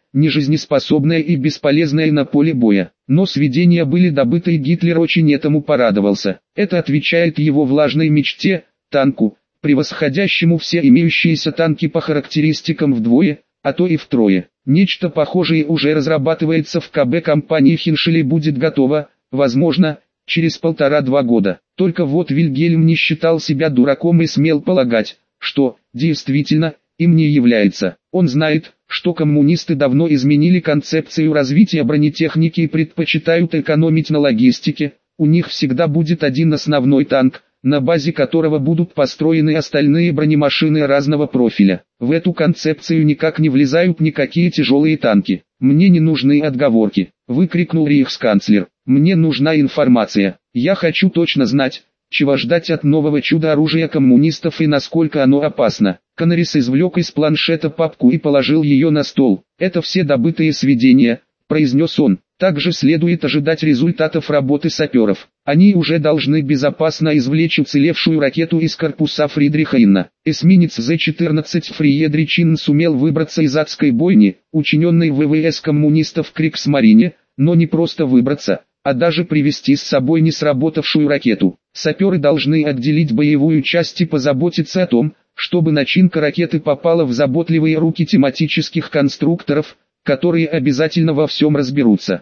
нежизнеспособная и бесполезная на поле боя. Но сведения были добыты, и Гитлер очень этому порадовался. Это отвечает его влажной мечте, танку, превосходящему все имеющиеся танки по характеристикам вдвое, а то и втрое. Нечто похожее уже разрабатывается в КБ компании Хиншель и будет готово, возможно, через 1,5-2 года. Только вот Вильгельм не считал себя дураком и смел полагать, что, действительно, им не является. Он знает, что коммунисты давно изменили концепцию развития бронетехники и предпочитают экономить на логистике. У них всегда будет один основной танк, на базе которого будут построены остальные бронемашины разного профиля. В эту концепцию никак не влезают никакие тяжелые танки. «Мне не нужны отговорки», — выкрикнул рейхсканцлер. «Мне нужна информация. Я хочу точно знать, чего ждать от нового чудо-оружия коммунистов и насколько оно опасно». Канарис извлек из планшета папку и положил ее на стол. «Это все добытые сведения», — произнес он. «Также следует ожидать результатов работы саперов. Они уже должны безопасно извлечь уцелевшую ракету из корпуса Фридриха Инна». Эсминец З-14 Фриедрich Inn сумел выбраться из адской бойни, учиненной ВВС коммунистов в Кригсмарине, но не просто выбраться, а даже привезти с собой не сработавшую ракету. Саперы должны отделить боевую часть и позаботиться о том, чтобы начинка ракеты попала в заботливые руки тематических конструкторов, которые обязательно во всем разберутся.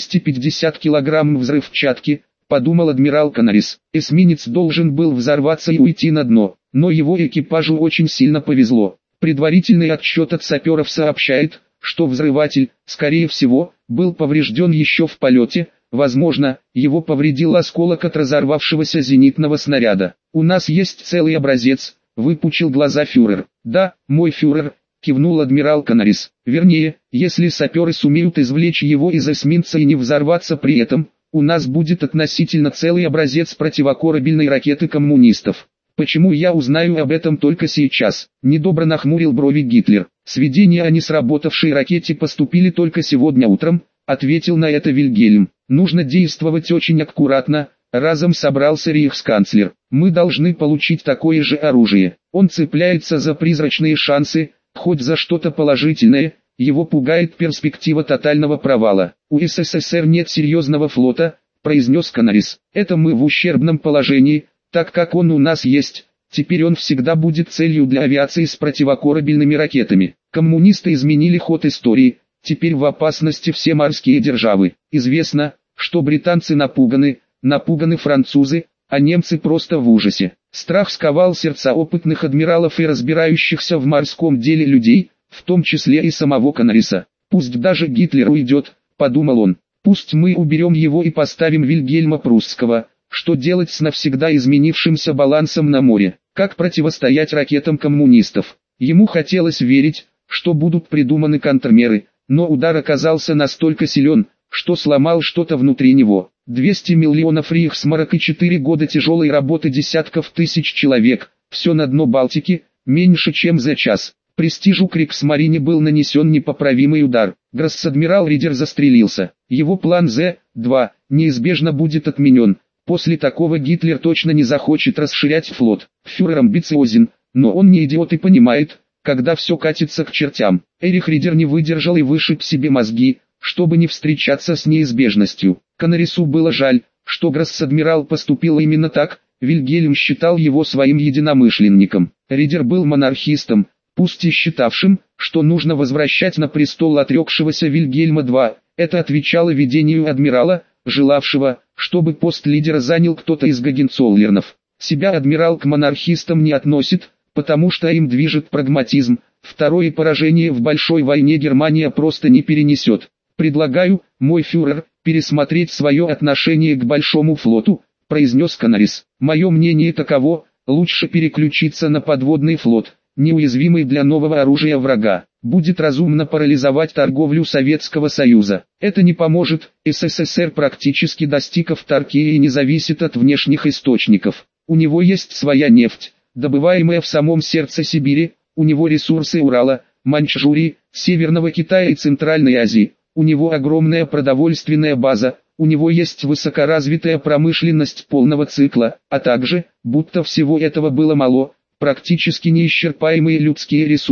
250 килограмм взрывчатки, подумал адмирал Канарис. Эсминец должен был взорваться и уйти на дно, но его экипажу очень сильно повезло. Предварительный отчет от саперов сообщает, что взрыватель, скорее всего, был поврежден еще в полете, возможно, его повредил осколок от разорвавшегося зенитного снаряда. «У нас есть целый образец», — выпучил глаза фюрер. «Да, мой фюрер», — кивнул адмирал Канарис. «Вернее, если саперы сумеют извлечь его из эсминца и не взорваться при этом, у нас будет относительно целый образец противокорабельной ракеты коммунистов». «Почему я узнаю об этом только сейчас?» — недобро нахмурил брови Гитлер. «Сведения о несработавшей ракете поступили только сегодня утром», — ответил на это Вильгельм. «Нужно действовать очень аккуратно», — разом собрался рейхсканцлер. «Мы должны получить такое же оружие». Он цепляется за призрачные шансы, хоть за что-то положительное, его пугает перспектива тотального провала. «У СССР нет серьезного флота», — произнес Канарис. «Это мы в ущербном положении, так как он у нас есть. Теперь он всегда будет целью для авиации с противокорабельными ракетами. Коммунисты изменили ход истории, теперь в опасности все морские державы. Известно, что британцы напуганы французы, а немцы просто в ужасе. Страх сковал сердца опытных адмиралов и разбирающихся в морском деле людей, в том числе и самого Канариса. «Пусть даже Гитлер уйдет», — подумал он. «Пусть мы уберем его и поставим Вильгельма Прусского. Что делать с навсегда изменившимся балансом на море? Как противостоять ракетам коммунистов?» Ему хотелось верить, что будут придуманы контрмеры, но удар оказался настолько силен, что сломал что-то внутри него. 200 миллионов рейхсмарок и 4 года тяжелой работы десятков тысяч человек, все на дно Балтики, меньше чем за час. Престижу Кригсмарине был нанесен непоправимый удар. Гросс-адмирал Ридер застрелился. Его план З-2 неизбежно будет отменен. После такого Гитлер точно не захочет расширять флот. Фюрер амбициозен, но он не идиот и понимает, когда все катится к чертям. Эрих Ридер не выдержал и вышиб себе мозги, чтобы не встречаться с неизбежностью. Канарису было жаль, что Гросс-адмирал поступил именно так. Вильгельм считал его своим единомышленником. Ридер был монархистом, пусть и считавшим, что нужно возвращать на престол отрекшегося Вильгельма II. Это отвечало видению адмирала, желавшего, чтобы пост лидера занял кто-то из Гогенцоллернов. Себя адмирал к монархистам не относит, потому что им движет прагматизм. Второе поражение в большой войне Германия просто не перенесет. «Предлагаю, мой фюрер, пересмотреть свое отношение к большому флоту», — произнес Канарис. «Мое мнение таково, лучше переключиться на подводный флот, неуязвимый для нового оружия врага. Будет разумно парализовать торговлю Советского Союза. Это не поможет, СССР практически достиг автаркии и не зависит от внешних источников. У него есть своя нефть, добываемая в самом сердце Сибири, у него ресурсы Урала, Маньчжурии, Северного Китая и Центральной Азии. У него огромная продовольственная база, у него есть высокоразвитая промышленность полного цикла, а также, будто всего этого было мало, практически неисчерпаемые людские ресурсы.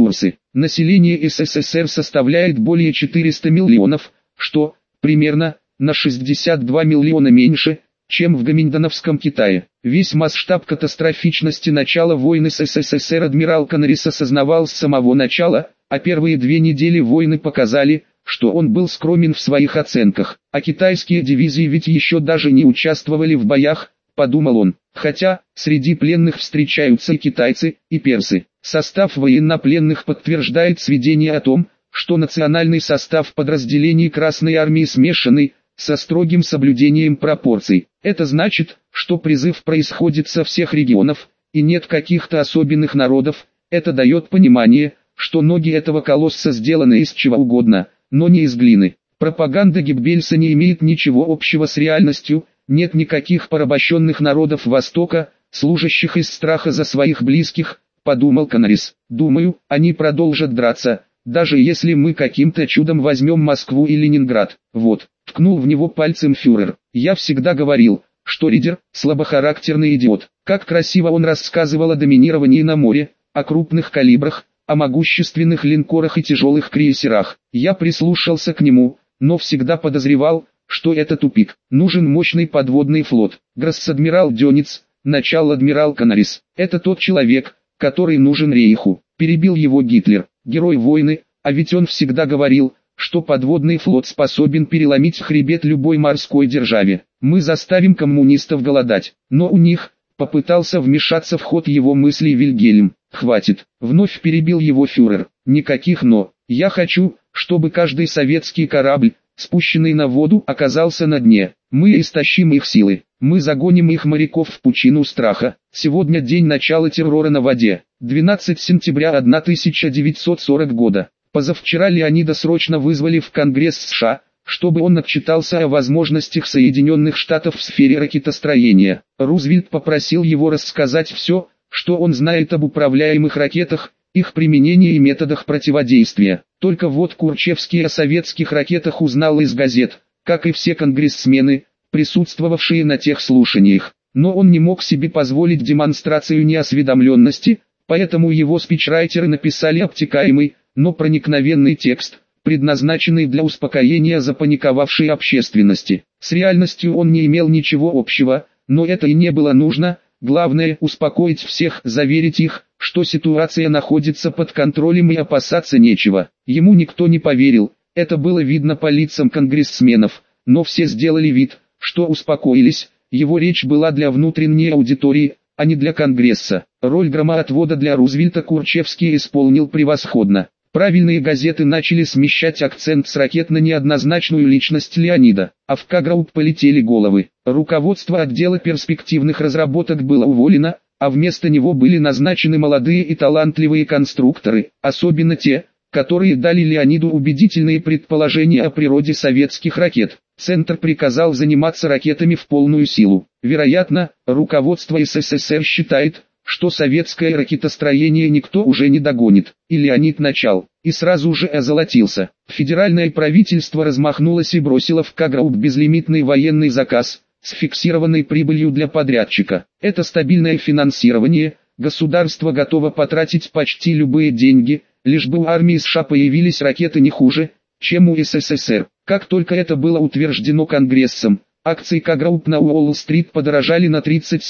Население СССР составляет более 400 миллионов, что, примерно, на 62 миллиона меньше, чем в Гоминдановском Китае. Весь масштаб катастрофичности начала войны с СССР адмирал Канарис осознавал с самого начала, а первые 2 недели войны показали, что он был скромен в своих оценках. А китайские дивизии ведь еще даже не участвовали в боях, подумал он. Хотя, среди пленных встречаются и китайцы, и персы. Состав военнопленных подтверждает сведения о том, что национальный состав подразделений Красной Армии смешанный, со строгим соблюдением пропорций. Это значит, что призыв происходит со всех регионов, и нет каких-то особенных народов. Это дает понимание, что ноги этого колосса сделаны из чего угодно, но не из глины. Пропаганда Геббельса не имеет ничего общего с реальностью, нет никаких порабощенных народов Востока, служащих из страха за своих близких, подумал Канарис. Думаю, они продолжат драться, даже если мы каким-то чудом возьмем Москву и Ленинград. Вот, ткнул в него пальцем фюрер. Я всегда говорил, что Ридер – слабохарактерный идиот. Как красиво он рассказывал о доминировании на море, о крупных калибрах, о могущественных линкорах и тяжелых крейсерах. Я прислушался к нему, но всегда подозревал, что это тупик. Нужен мощный подводный флот. Гросс-адмирал Дёниц, начал-адмирал Канарис. Это тот человек, который нужен Рейху. Перебил его Гитлер, герой войны, а ведь он всегда говорил, что подводный флот способен переломить хребет любой морской державе. Мы заставим коммунистов голодать, но у них, попытался вмешаться в ход его мыслей Вильгельм. Хватит, вновь перебил его фюрер. Никаких «но». Я хочу, чтобы каждый советский корабль, спущенный на воду, оказался на дне. Мы истощим их силы. Мы загоним их моряков в пучину страха. Сегодня день начала террора на воде. 12 сентября 1940 года. Позавчера Леонида срочно вызвали в Конгресс США, чтобы он отчитался о возможностях Соединенных Штатов в сфере ракетостроения. Рузвельт попросил его рассказать все, что он знает об управляемых ракетах, их применении и методах противодействия. Только вот Курчевский о советских ракетах узнал из газет, как и все конгрессмены, присутствовавшие на тех слушаниях. Но он не мог себе позволить демонстрацию неосведомленности, поэтому его спичрайтеры написали обтекаемый, но проникновенный текст, предназначенный для успокоения запаниковавшей общественности. С реальностью он не имел ничего общего, но это и не было нужно. Главное – успокоить всех, заверить их, что ситуация находится под контролем и опасаться нечего. Ему никто не поверил, это было видно по лицам конгрессменов, но все сделали вид, что успокоились. Его речь была для внутренней аудитории, а не для Конгресса. Роль громоотвода для Рузвельта Курчевский исполнил превосходно. Правильные газеты начали смещать акцент с ракет на неоднозначную личность Леонида, а в К-групп полетели головы. Руководство отдела перспективных разработок было уволено, а вместо него были назначены молодые и талантливые конструкторы, особенно те, которые дали Леониду убедительные предположения о природе советских ракет. Центр приказал заниматься ракетами в полную силу. Вероятно, руководство СССР считает, что советское ракетостроение никто уже не догонит. И Леонид начал, и сразу же озолотился. Федеральное правительство размахнулось и бросило в К-групп безлимитный военный заказ, с фиксированной прибылью для подрядчика. Это стабильное финансирование, государство готово потратить почти любые деньги, лишь бы у армии США появились ракеты не хуже, чем у СССР. Как только это было утверждено Конгрессом, акции К-групп на Уолл-стрит подорожали на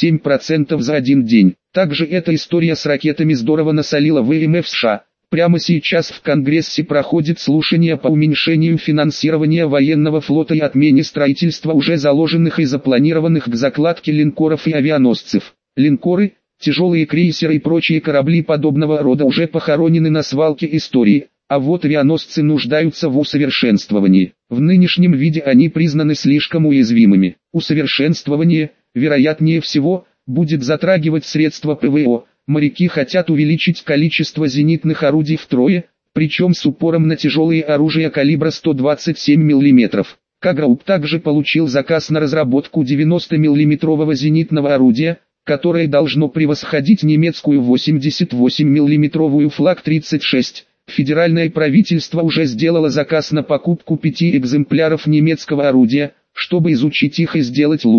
37% за один день. Также эта история с ракетами здорово насолила ВМФ США. Прямо сейчас в Конгрессе проходит слушание по уменьшению финансирования военного флота и отмене строительства уже заложенных и запланированных к закладке линкоров и авианосцев. Линкоры, тяжелые крейсеры и прочие корабли подобного рода уже похоронены на свалке истории, а вот авианосцы нуждаются в усовершенствовании. В нынешнем виде они признаны слишком уязвимыми. Усовершенствование, вероятнее всего, будет затрагивать средства ПВО. Моряки хотят увеличить количество зенитных орудий втрое, причем с упором на тяжелые оружия калибра 127 мм. К-групп также получил заказ на разработку 90-мм зенитного орудия, которое должно превосходить немецкую 88 мм Флаг-36. Федеральное правительство уже сделало заказ на покупку 5 экземпляров немецкого орудия, чтобы изучить их и сделать лучше.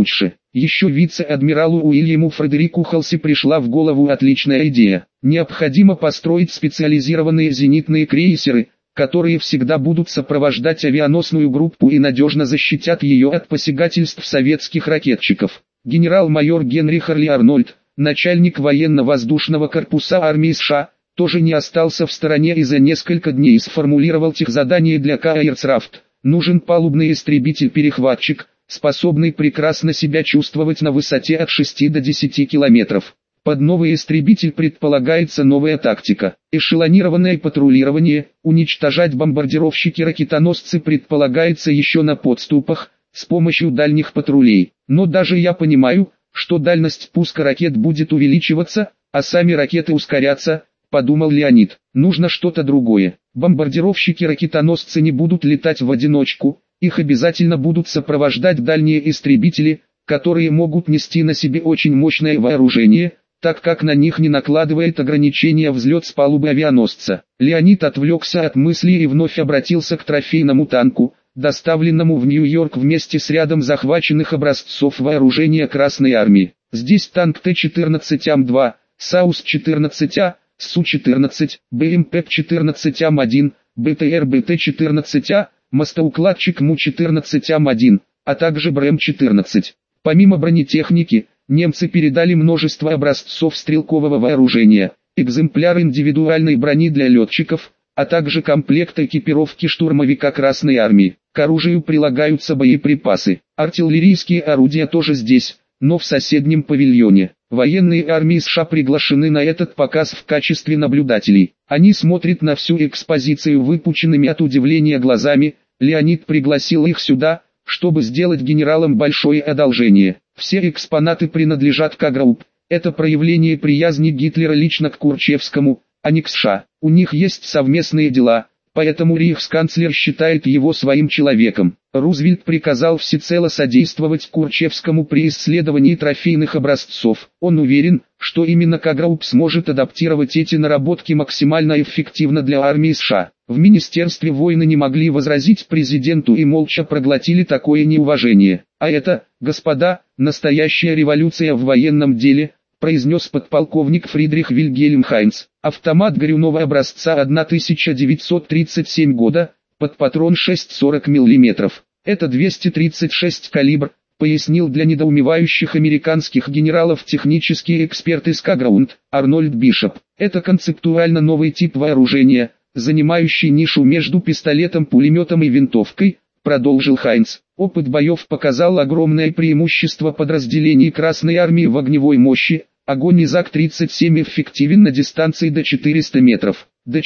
Еще вице-адмиралу Уильяму Фредерику Халси пришла в голову отличная идея. Необходимо построить специализированные зенитные крейсеры, которые всегда будут сопровождать авианосную группу и надежно защитят ее от посягательств советских ракетчиков. Генерал-майор Генри Харли Арнольд, начальник военно-воздушного корпуса армии США, тоже не остался в стороне и за несколько дней сформулировал техзадание для Каирцрафт. Нужен палубный истребитель-перехватчик, способный прекрасно себя чувствовать на высоте от 6 до 10 километров. Под новый истребитель предполагается новая тактика. Эшелонированное патрулирование, уничтожать бомбардировщики-ракетоносцы предполагается еще на подступах, с помощью дальних патрулей. Но даже я понимаю, что дальность пуска ракет будет увеличиваться, а сами ракеты ускоряться, подумал Леонид. Нужно что-то другое. Бомбардировщики-ракетоносцы не будут летать в одиночку, их обязательно будут сопровождать дальние истребители, которые могут нести на себе очень мощное вооружение, так как на них не накладывает ограничения взлет с палубы авианосца. Леонид отвлекся от мыслей и вновь обратился к трофейному танку, доставленному в Нью-Йорк вместе с рядом захваченных образцов вооружения Красной Армии. Здесь танк Т-14Ам-2, САУС-14А, СУ-14, БМП-14Ам-1, БТР-БТ-14А, мостоукладчик МУ-14Ам-1, а также БРЭМ-14. Помимо бронетехники, немцы передали множество образцов стрелкового вооружения, экземпляр индивидуальной брони для летчиков, а также комплект экипировки штурмовика Красной Армии. К оружию прилагаются боеприпасы. Артиллерийские орудия тоже здесь, но в соседнем павильоне. Военные армии США приглашены на этот показ в качестве наблюдателей. Они смотрят на всю экспозицию выпученными от удивления глазами. Леонид пригласил их сюда, чтобы сделать генералам большое одолжение. Все экспонаты принадлежат К Групп. Это проявление приязни Гитлера лично к Курчевскому, а не к США. У них есть совместные дела, поэтому рейхсканцлер считает его своим человеком. Рузвельт приказал всецело содействовать Курчевскому при исследовании трофейных образцов. Он уверен, что именно К Групп сможет адаптировать эти наработки максимально эффективно для армии США. В Министерстве войны не могли возразить президенту и молча проглотили такое неуважение. А это, господа, настоящая революция в военном деле, произнес подполковник Фридрих Вильгельм Хайнц. Автомат Горюнова образца 1937 года, под патрон 6,40 мм. Это 236 калибр, пояснил для недоумевающих американских генералов технический эксперт из К-Граунд, Арнольд Бишоп. Это концептуально новый тип вооружения, занимающий нишу между пистолетом-пулеметом и винтовкой, продолжил Хайнц. Опыт боев показал огромное преимущество подразделений Красной Армии в огневой мощи. Огонь из АК-37 эффективен на дистанции до 400 метров, до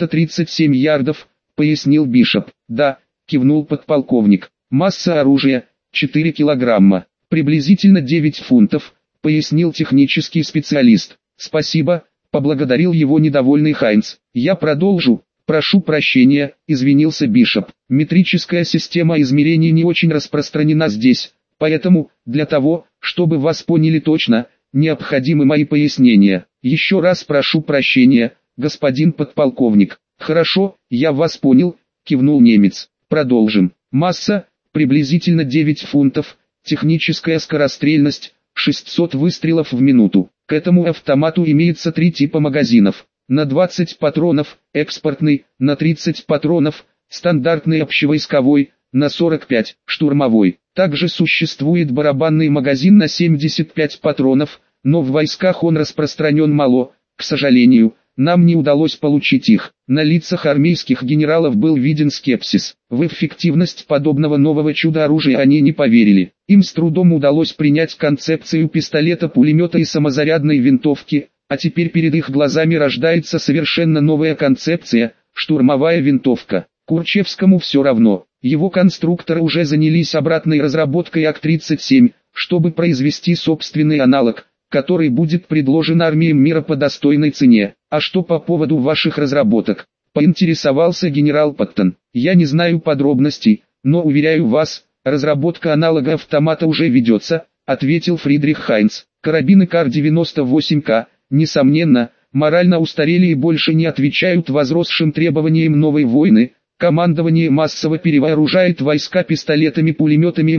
437 ярдов, пояснил Бишоп. Да, кивнул подполковник. Масса оружия – 4 килограмма, приблизительно 9 фунтов, пояснил технический специалист. Спасибо, поблагодарил его недовольный Хайнц. Я продолжу. Прошу прощения, извинился Бишоп. Метрическая система измерений не очень распространена здесь, поэтому, для того, чтобы вас поняли точно, необходимы мои пояснения. Еще раз прошу прощения, господин подполковник. Хорошо, я вас понял, кивнул немец. Продолжим. Масса, приблизительно 9 фунтов, техническая скорострельность, 600 выстрелов в минуту. К этому автомату имеется 3 типа магазинов. На 20 патронов, экспортный, на 30 патронов, стандартный общевойсковой, на 45, штурмовой. Также существует барабанный магазин на 75 патронов, но в войсках он распространен мало, к сожалению, нам не удалось получить их. На лицах армейских генералов был виден скепсис. В эффективность подобного нового чудо-оружия они не поверили. Им с трудом удалось принять концепцию пистолета-пулемета и самозарядной винтовки, а теперь перед их глазами рождается совершенно новая концепция – штурмовая винтовка. Курчевскому все равно. Его конструкторы уже занялись обратной разработкой АК-37, чтобы произвести собственный аналог, который будет предложен армиям мира по достойной цене. А что по поводу ваших разработок? Поинтересовался генерал Паттон. Я не знаю подробностей, но уверяю вас, разработка аналога автомата уже ведется, ответил Фридрих Хайнц. Карабины КАР-98К, несомненно, морально устарели и больше не отвечают возросшим требованиям новой войны, Командование массово перевооружает войска пистолетами-пулеметами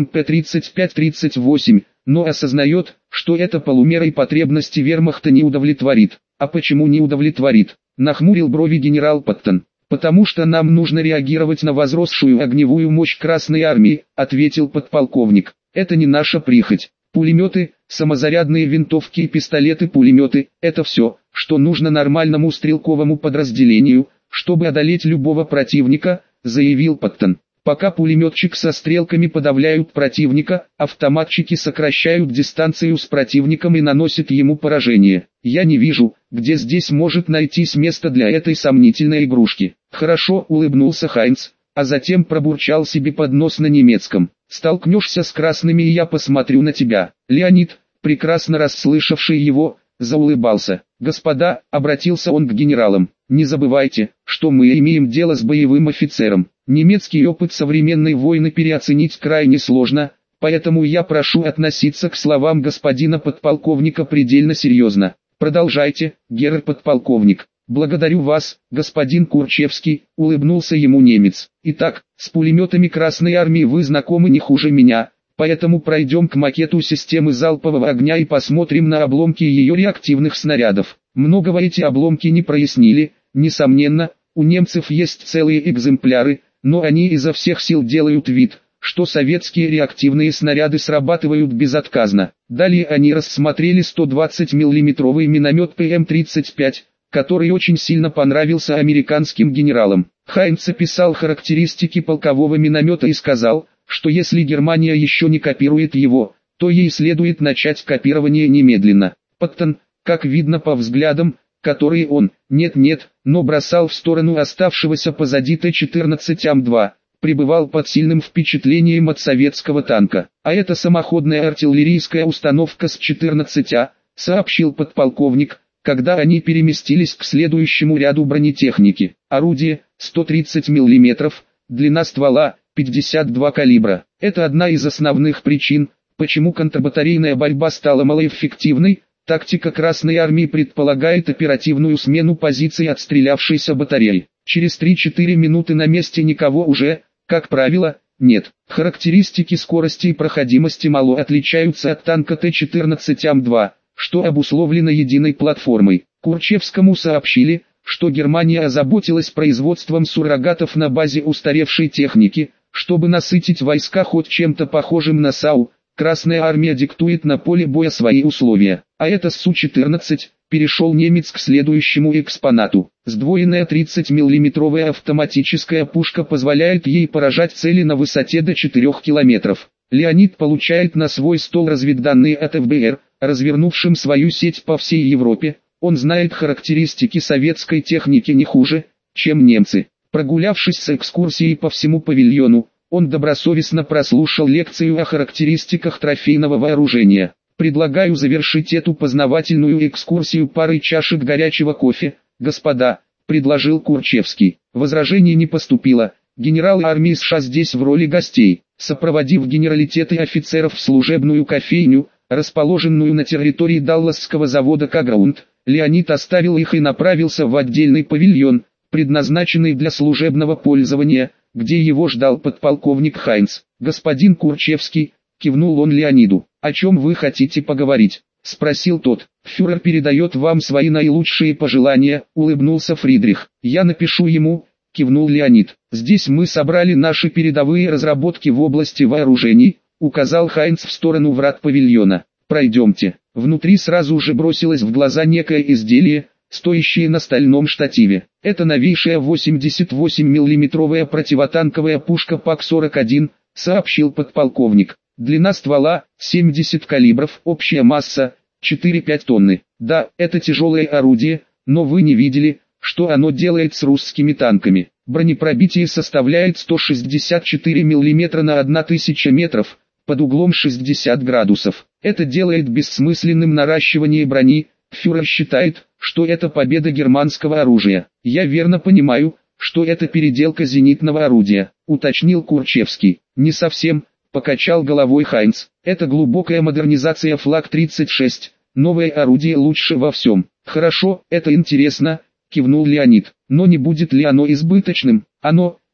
МП-35-38, но осознает, что это полумерой потребности вермахта не удовлетворит. А почему не удовлетворит? Нахмурил брови генерал Паттон. «Потому что нам нужно реагировать на возросшую огневую мощь Красной Армии», ответил подполковник. «Это не наша прихоть. Пулеметы, самозарядные винтовки и пистолеты-пулеметы – это все, что нужно нормальному стрелковому подразделению, чтобы одолеть любого противника», заявил Паттон. «Пока пулеметчик со стрелками подавляют противника, автоматчики сокращают дистанцию с противником и наносят ему поражение. Я не вижу, где здесь может найтись место для этой сомнительной игрушки». «Хорошо», улыбнулся Хайнц, а затем пробурчал себе под нос на немецком. «Столкнешься с красными, и я посмотрю на тебя». Леонид, прекрасно расслышавший его, заулыбался. «Господа», обратился он к генералам, «не забывайте, что мы имеем дело с боевым офицером. Немецкий опыт современной войны переоценить крайне сложно, поэтому я прошу относиться к словам господина подполковника предельно серьезно. Продолжайте, герр подполковник». «Благодарю вас, господин Курчевский», улыбнулся ему немец. «Итак, с пулеметами Красной Армии вы знакомы не хуже меня, поэтому пройдем к макету системы залпового огня и посмотрим на обломки ее реактивных снарядов. Многого эти обломки не прояснили, несомненно, у немцев есть целые экземпляры, но они изо всех сил делают вид, что советские реактивные снаряды срабатывают безотказно». Далее они рассмотрели 120 миллиметровый миномет ПМ-35, который очень сильно понравился американским генералам. Хайнц описал характеристики полкового миномета и сказал, что если Германия еще не копирует его, то ей следует начать копирование немедленно. Паттон, как видно по взглядам, которые он, но бросал в сторону оставшегося позади Т-14 Ам-2, пребывал под сильным впечатлением от советского танка. «А это самоходная артиллерийская установка с 14А», сообщил подполковник, когда они переместились к следующему ряду бронетехники. «Орудие, 130 мм, длина ствола, 52 калибра. Это одна из основных причин, почему контрбатарейная борьба стала малоэффективной. Тактика Красной Армии предполагает оперативную смену позиций отстрелявшейся батареи. Через 3-4 минуты на месте никого уже, как правило, нет. Характеристики скорости и проходимости мало отличаются от танка Т-14 Ам-2, что обусловлено единой платформой. Курчевскому сообщили, что Германия озаботилась производством суррогатов на базе устаревшей техники, чтобы насытить войска хоть чем-то похожим на САУ. Красная Армия диктует на поле боя свои условия. А это Су-14, перешел немец к следующему экспонату. Сдвоенная 30-мм автоматическая пушка позволяет ей поражать цели на высоте до 4 км. Леонид получает на свой стол разведданные от ФБР, развернувшим свою сеть по всей Европе. Он знает характеристики советской техники не хуже, чем немцы. Прогулявшись с экскурсией по всему павильону, он добросовестно прослушал лекцию о характеристиках трофейного вооружения. «Предлагаю завершить эту познавательную экскурсию парой чашек горячего кофе, господа», — предложил Курчевский. Возражений не поступило. Генералы армии США здесь в роли гостей. Сопроводив генералитеты офицеров в служебную кофейню, расположенную на территории Далласского завода «Каграунд», Леонид оставил их и направился в отдельный павильон, предназначенный для служебного пользования, где его ждал подполковник Хайнц. «Господин Курчевский», — кивнул он Леониду, — «о чем вы хотите поговорить?» — спросил тот. «Фюрер передает вам свои наилучшие пожелания», — улыбнулся Фридрих. «Я напишу ему», — кивнул Леонид. «Здесь мы собрали наши передовые разработки в области вооружений», — указал Хайнц в сторону врат павильона. «Пройдемте». Внутри сразу же бросилось в глаза некое изделие, стоящее на стальном штативе. Это новейшая 88 миллиметровая противотанковая пушка ПАК-41, сообщил подполковник. Длина ствола 70 калибров, общая масса 4-5 тонны. Да, это тяжелое орудие, но вы не видели, что оно делает с русскими танками. Бронепробитие составляет 164 мм на 1000 метров, под углом 60 градусов. Это делает бессмысленным наращивание брони. Фюрер считает, что это победа германского оружия. Я верно понимаю, что это переделка зенитного орудия, уточнил Курчевский. Не совсем, покачал головой Хайнц. Это глубокая модернизация Флаг-36, новое орудие лучше во всем. Хорошо, это интересно, кивнул Леонид. Но не будет ли оно избыточным? Оно,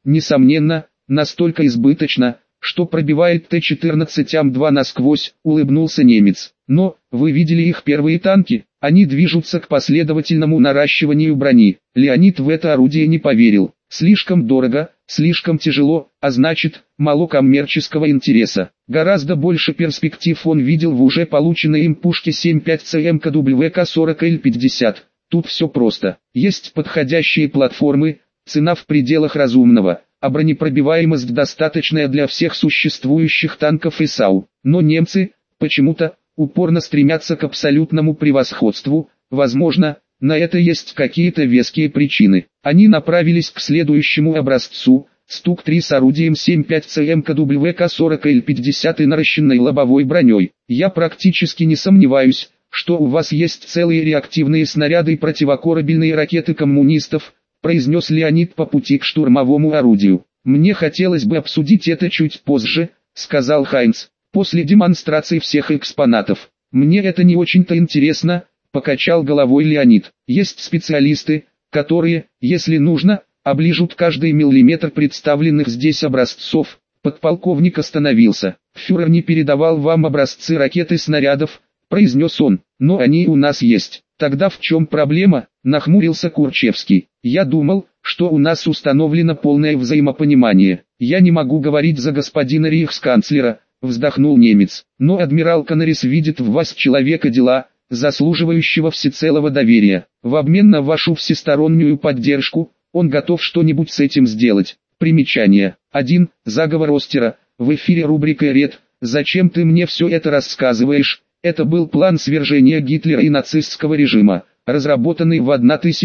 несомненно, настолько избыточно, что пробивает Т-14М2 насквозь, улыбнулся немец. Но, вы видели их первые танки? Они движутся к последовательному наращиванию брони. Леонид в это орудие не поверил. Слишком дорого, слишком тяжело, а значит, мало коммерческого интереса. Гораздо больше перспектив он видел в уже полученной им пушке 7.5 МКВК-40Л-50. Тут все просто. Есть подходящие платформы, цена в пределах разумного, а бронепробиваемость достаточная для всех существующих танков ИСАУ. Но немцы, почему-то, упорно стремятся к абсолютному превосходству. Возможно, на это есть какие-то веские причины. Они направились к следующему образцу, Стук-3 с орудием 7.5 МКВК-40Л-50 и наращенной лобовой броней. Я практически не сомневаюсь, что у вас есть целые реактивные снаряды и противокорабельные ракеты коммунистов, произнес Леонид по пути к штурмовому орудию. Мне хотелось бы обсудить это чуть позже, сказал Хайнц, после демонстрации всех экспонатов. Мне это не очень-то интересно, покачал головой Леонид. Есть специалисты, которые, если нужно, оближут каждый миллиметр представленных здесь образцов. Подполковник остановился. Фюрер не передавал вам образцы ракет и снарядов, произнес он, но они у нас есть. Тогда в чем проблема? Нахмурился Курчевский. Я думал, что у нас установлено полное взаимопонимание. Я не могу говорить за господина рейхсканцлера, вздохнул немец. Но адмирал Канарис видит в вас человека дела, заслуживающего всецелого доверия. В обмен на вашу всестороннюю поддержку, он готов что-нибудь с этим сделать. Примечание. 1. Заговор Остера. В эфире рубрика «Ред». Зачем ты мне все это рассказываешь? Это был план свержения Гитлера и нацистского режима, разработанный в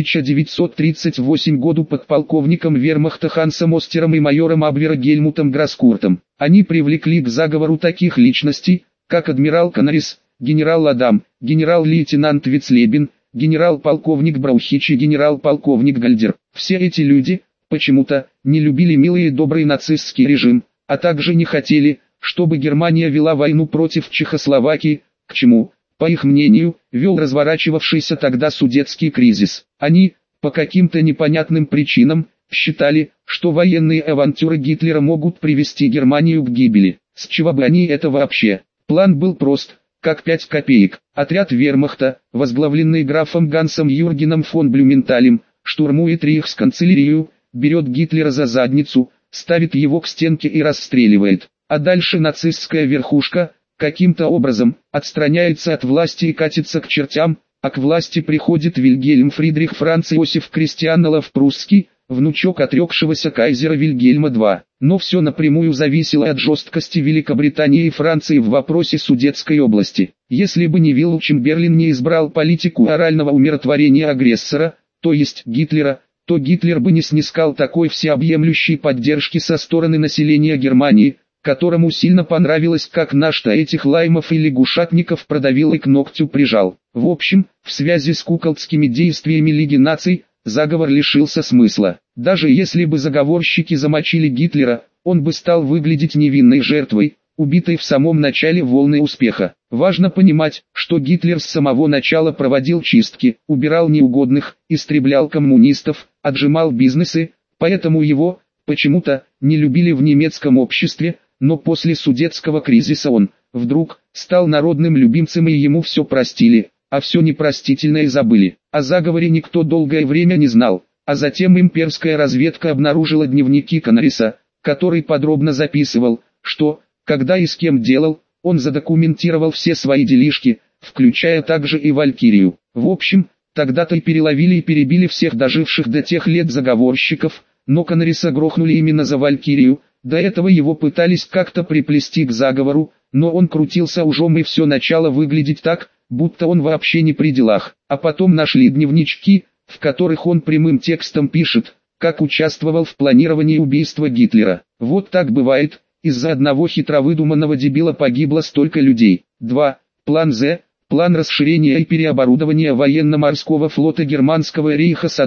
1938 году подполковником вермахта Хансом Остером и майором Абвера Гельмутом Граскуртом. Они привлекли к заговору таких личностей, как адмирал Канарис, генерал Адам, генерал-лейтенант Вицлебен, генерал-полковник Браухич и генерал-полковник Гальдер. Все эти люди, почему-то, не любили милый и добрый нацистский режим, а также не хотели, чтобы Германия вела войну против Чехословакии, к чему, по их мнению, вел разворачивавшийся тогда Судетский кризис. Они, по каким-то непонятным причинам, считали, что военные авантюры Гитлера могут привести Германию к гибели. С чего бы они это вообще? План был прост, как 5 копеек. Отряд вермахта, возглавленный графом Гансом Юргеном фон Блюменталем, штурмует рейхсканцелярию, берет Гитлера за задницу, ставит его к стенке и расстреливает. А дальше нацистская верхушка, каким-то образом, отстраняется от власти и катится к чертям, а к власти приходит Вильгельм Фридрих Франц Иосиф Кристиан Олаф Прусский, внучок отрекшегося кайзера Вильгельма II. Но все напрямую зависело от жесткости Великобритании и Франции в вопросе Судетской области. Если бы Невилл Чемберлен не избрал политику орального умиротворения агрессора, то есть Гитлера, то Гитлер бы не снискал такой всеобъемлющей поддержки со стороны населения Германии, которому сильно понравилось, как наш-то этих лаймов и лягушатников продавил и к ногтю прижал. В общем, в связи с куколдскими действиями Лиги наций, заговор лишился смысла. Даже если бы заговорщики замочили Гитлера, он бы стал выглядеть невинной жертвой, убитой в самом начале волны успеха. Важно понимать, что Гитлер с самого начала проводил чистки, убирал неугодных, истреблял коммунистов, отжимал бизнесы, поэтому его, почему-то, не любили в немецком обществе, но после Судетского кризиса он, вдруг, стал народным любимцем и ему все простили, а все непростительное забыли. О заговоре никто долгое время не знал, а затем имперская разведка обнаружила дневники Канариса, который подробно записывал, что, когда и с кем делал, он задокументировал все свои делишки, включая также и Валькирию. В общем, тогда-то и переловили и перебили всех доживших до тех лет заговорщиков, но Канариса грохнули именно за Валькирию. До этого его пытались как-то приплести к заговору, но он крутился ужом и все начало выглядеть так, будто он вообще не при делах. А потом нашли дневнички, в которых он прямым текстом пишет, как участвовал в планировании убийства Гитлера. Вот так бывает, из-за одного хитро выдуманного дебила погибло столько людей. 2. План З. План расширения и переоборудования военно-морского флота Германского рейха с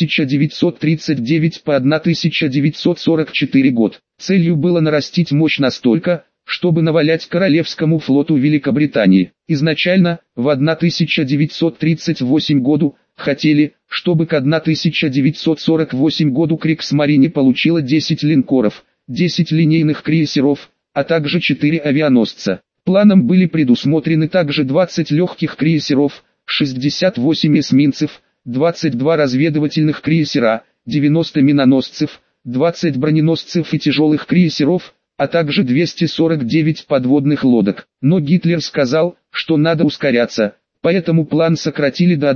1939 по 1944 год. Целью было нарастить мощь настолько, чтобы навалять Королевскому флоту Великобритании. Изначально, в 1938 году, хотели, чтобы к 1948 году Кригсмарине получила 10 линкоров, 10 линейных крейсеров, а также 4 авианосца. Планом были предусмотрены также 20 легких крейсеров, 68 эсминцев, 22 разведывательных крейсера, 90 миноносцев, 20 броненосцев и тяжелых крейсеров, а также 249 подводных лодок. Но Гитлер сказал, что надо ускоряться, поэтому план сократили до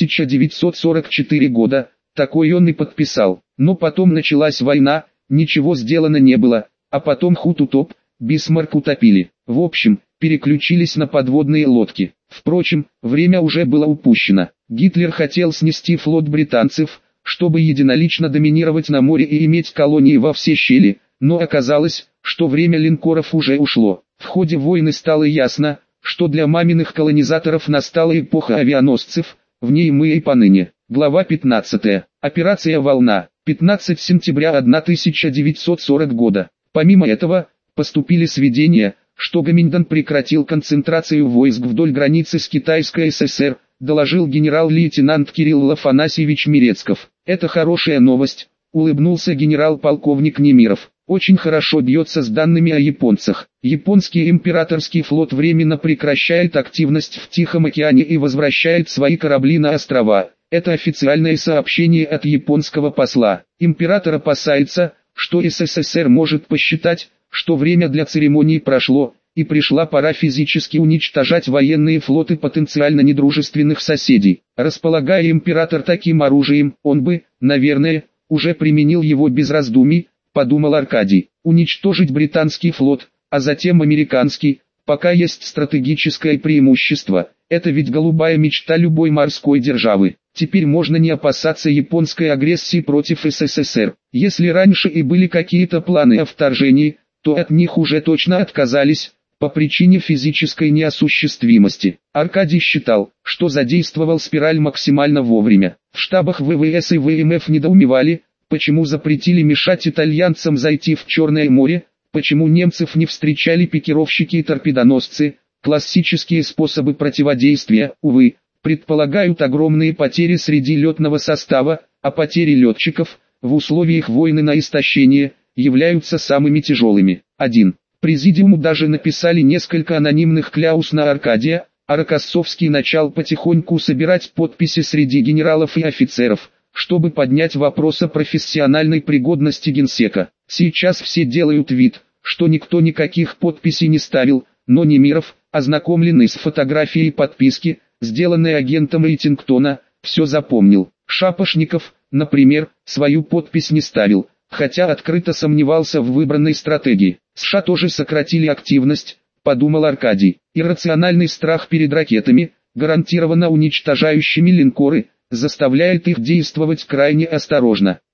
1944 года, такой он и подписал. Но потом началась война, ничего сделано не было, а потом Хут утоп, Бисмарк утопили. В общем, переключились на подводные лодки. Впрочем, время уже было упущено. Гитлер хотел снести флот британцев, чтобы единолично доминировать на море и иметь колонии во все щели, но оказалось, что время линкоров уже ушло. В ходе войны стало ясно, что для маминых колонизаторов настала эпоха авианосцев, в ней мы и поныне. Глава 15. Операция «Волна». 15 сентября 1940 года. Помимо этого, поступили сведения, что Гоминьдан прекратил концентрацию войск вдоль границы с Китайской ССР, доложил генерал-лейтенант Кирилл Афанасьевич Мирецков. Это хорошая новость, улыбнулся генерал-полковник Немиров. Очень хорошо бьется с данными о японцах. Японский императорский флот временно прекращает активность в Тихом океане и возвращает свои корабли на острова. Это официальное сообщение от японского посла. Император опасается, что СССР может посчитать, что время для церемонии прошло, и пришла пора физически уничтожать военные флоты потенциально недружественных соседей. Располагая император таким оружием, он бы, наверное, уже применил его без раздумий, подумал Аркадий. Уничтожить британский флот, а затем американский, пока есть стратегическое преимущество, это ведь голубая мечта любой морской державы. Теперь можно не опасаться японской агрессии против СССР. Если раньше и были какие-то планы о вторжении, то от них уже точно отказались, по причине физической неосуществимости. Аркадий считал, что задействовал спираль максимально вовремя. В штабах ВВС и ВМФ недоумевали, почему запретили мешать итальянцам зайти в Черное море, почему немцев не встречали пикировщики и торпедоносцы. Классические способы противодействия, увы, предполагают огромные потери среди летного состава, а потери летчиков, в условиях войны на истощение, являются самыми тяжелыми. 1. Президиуму даже написали несколько анонимных кляуз на Аркадия, а Рокоссовский начал потихоньку собирать подписи среди генералов и офицеров, чтобы поднять вопрос о профессиональной пригодности генсека. Сейчас все делают вид, что никто никаких подписей не ставил, но Немиров, ознакомленный с фотографией подписки, сделанной агентом Рейтингтона, все запомнил. Шапошников, например, свою подпись не ставил, хотя открыто сомневался в выбранной стратегии. США тоже сократили активность, подумал Аркадий. Иррациональный страх перед ракетами, гарантированно уничтожающими линкоры, заставляет их действовать крайне осторожно.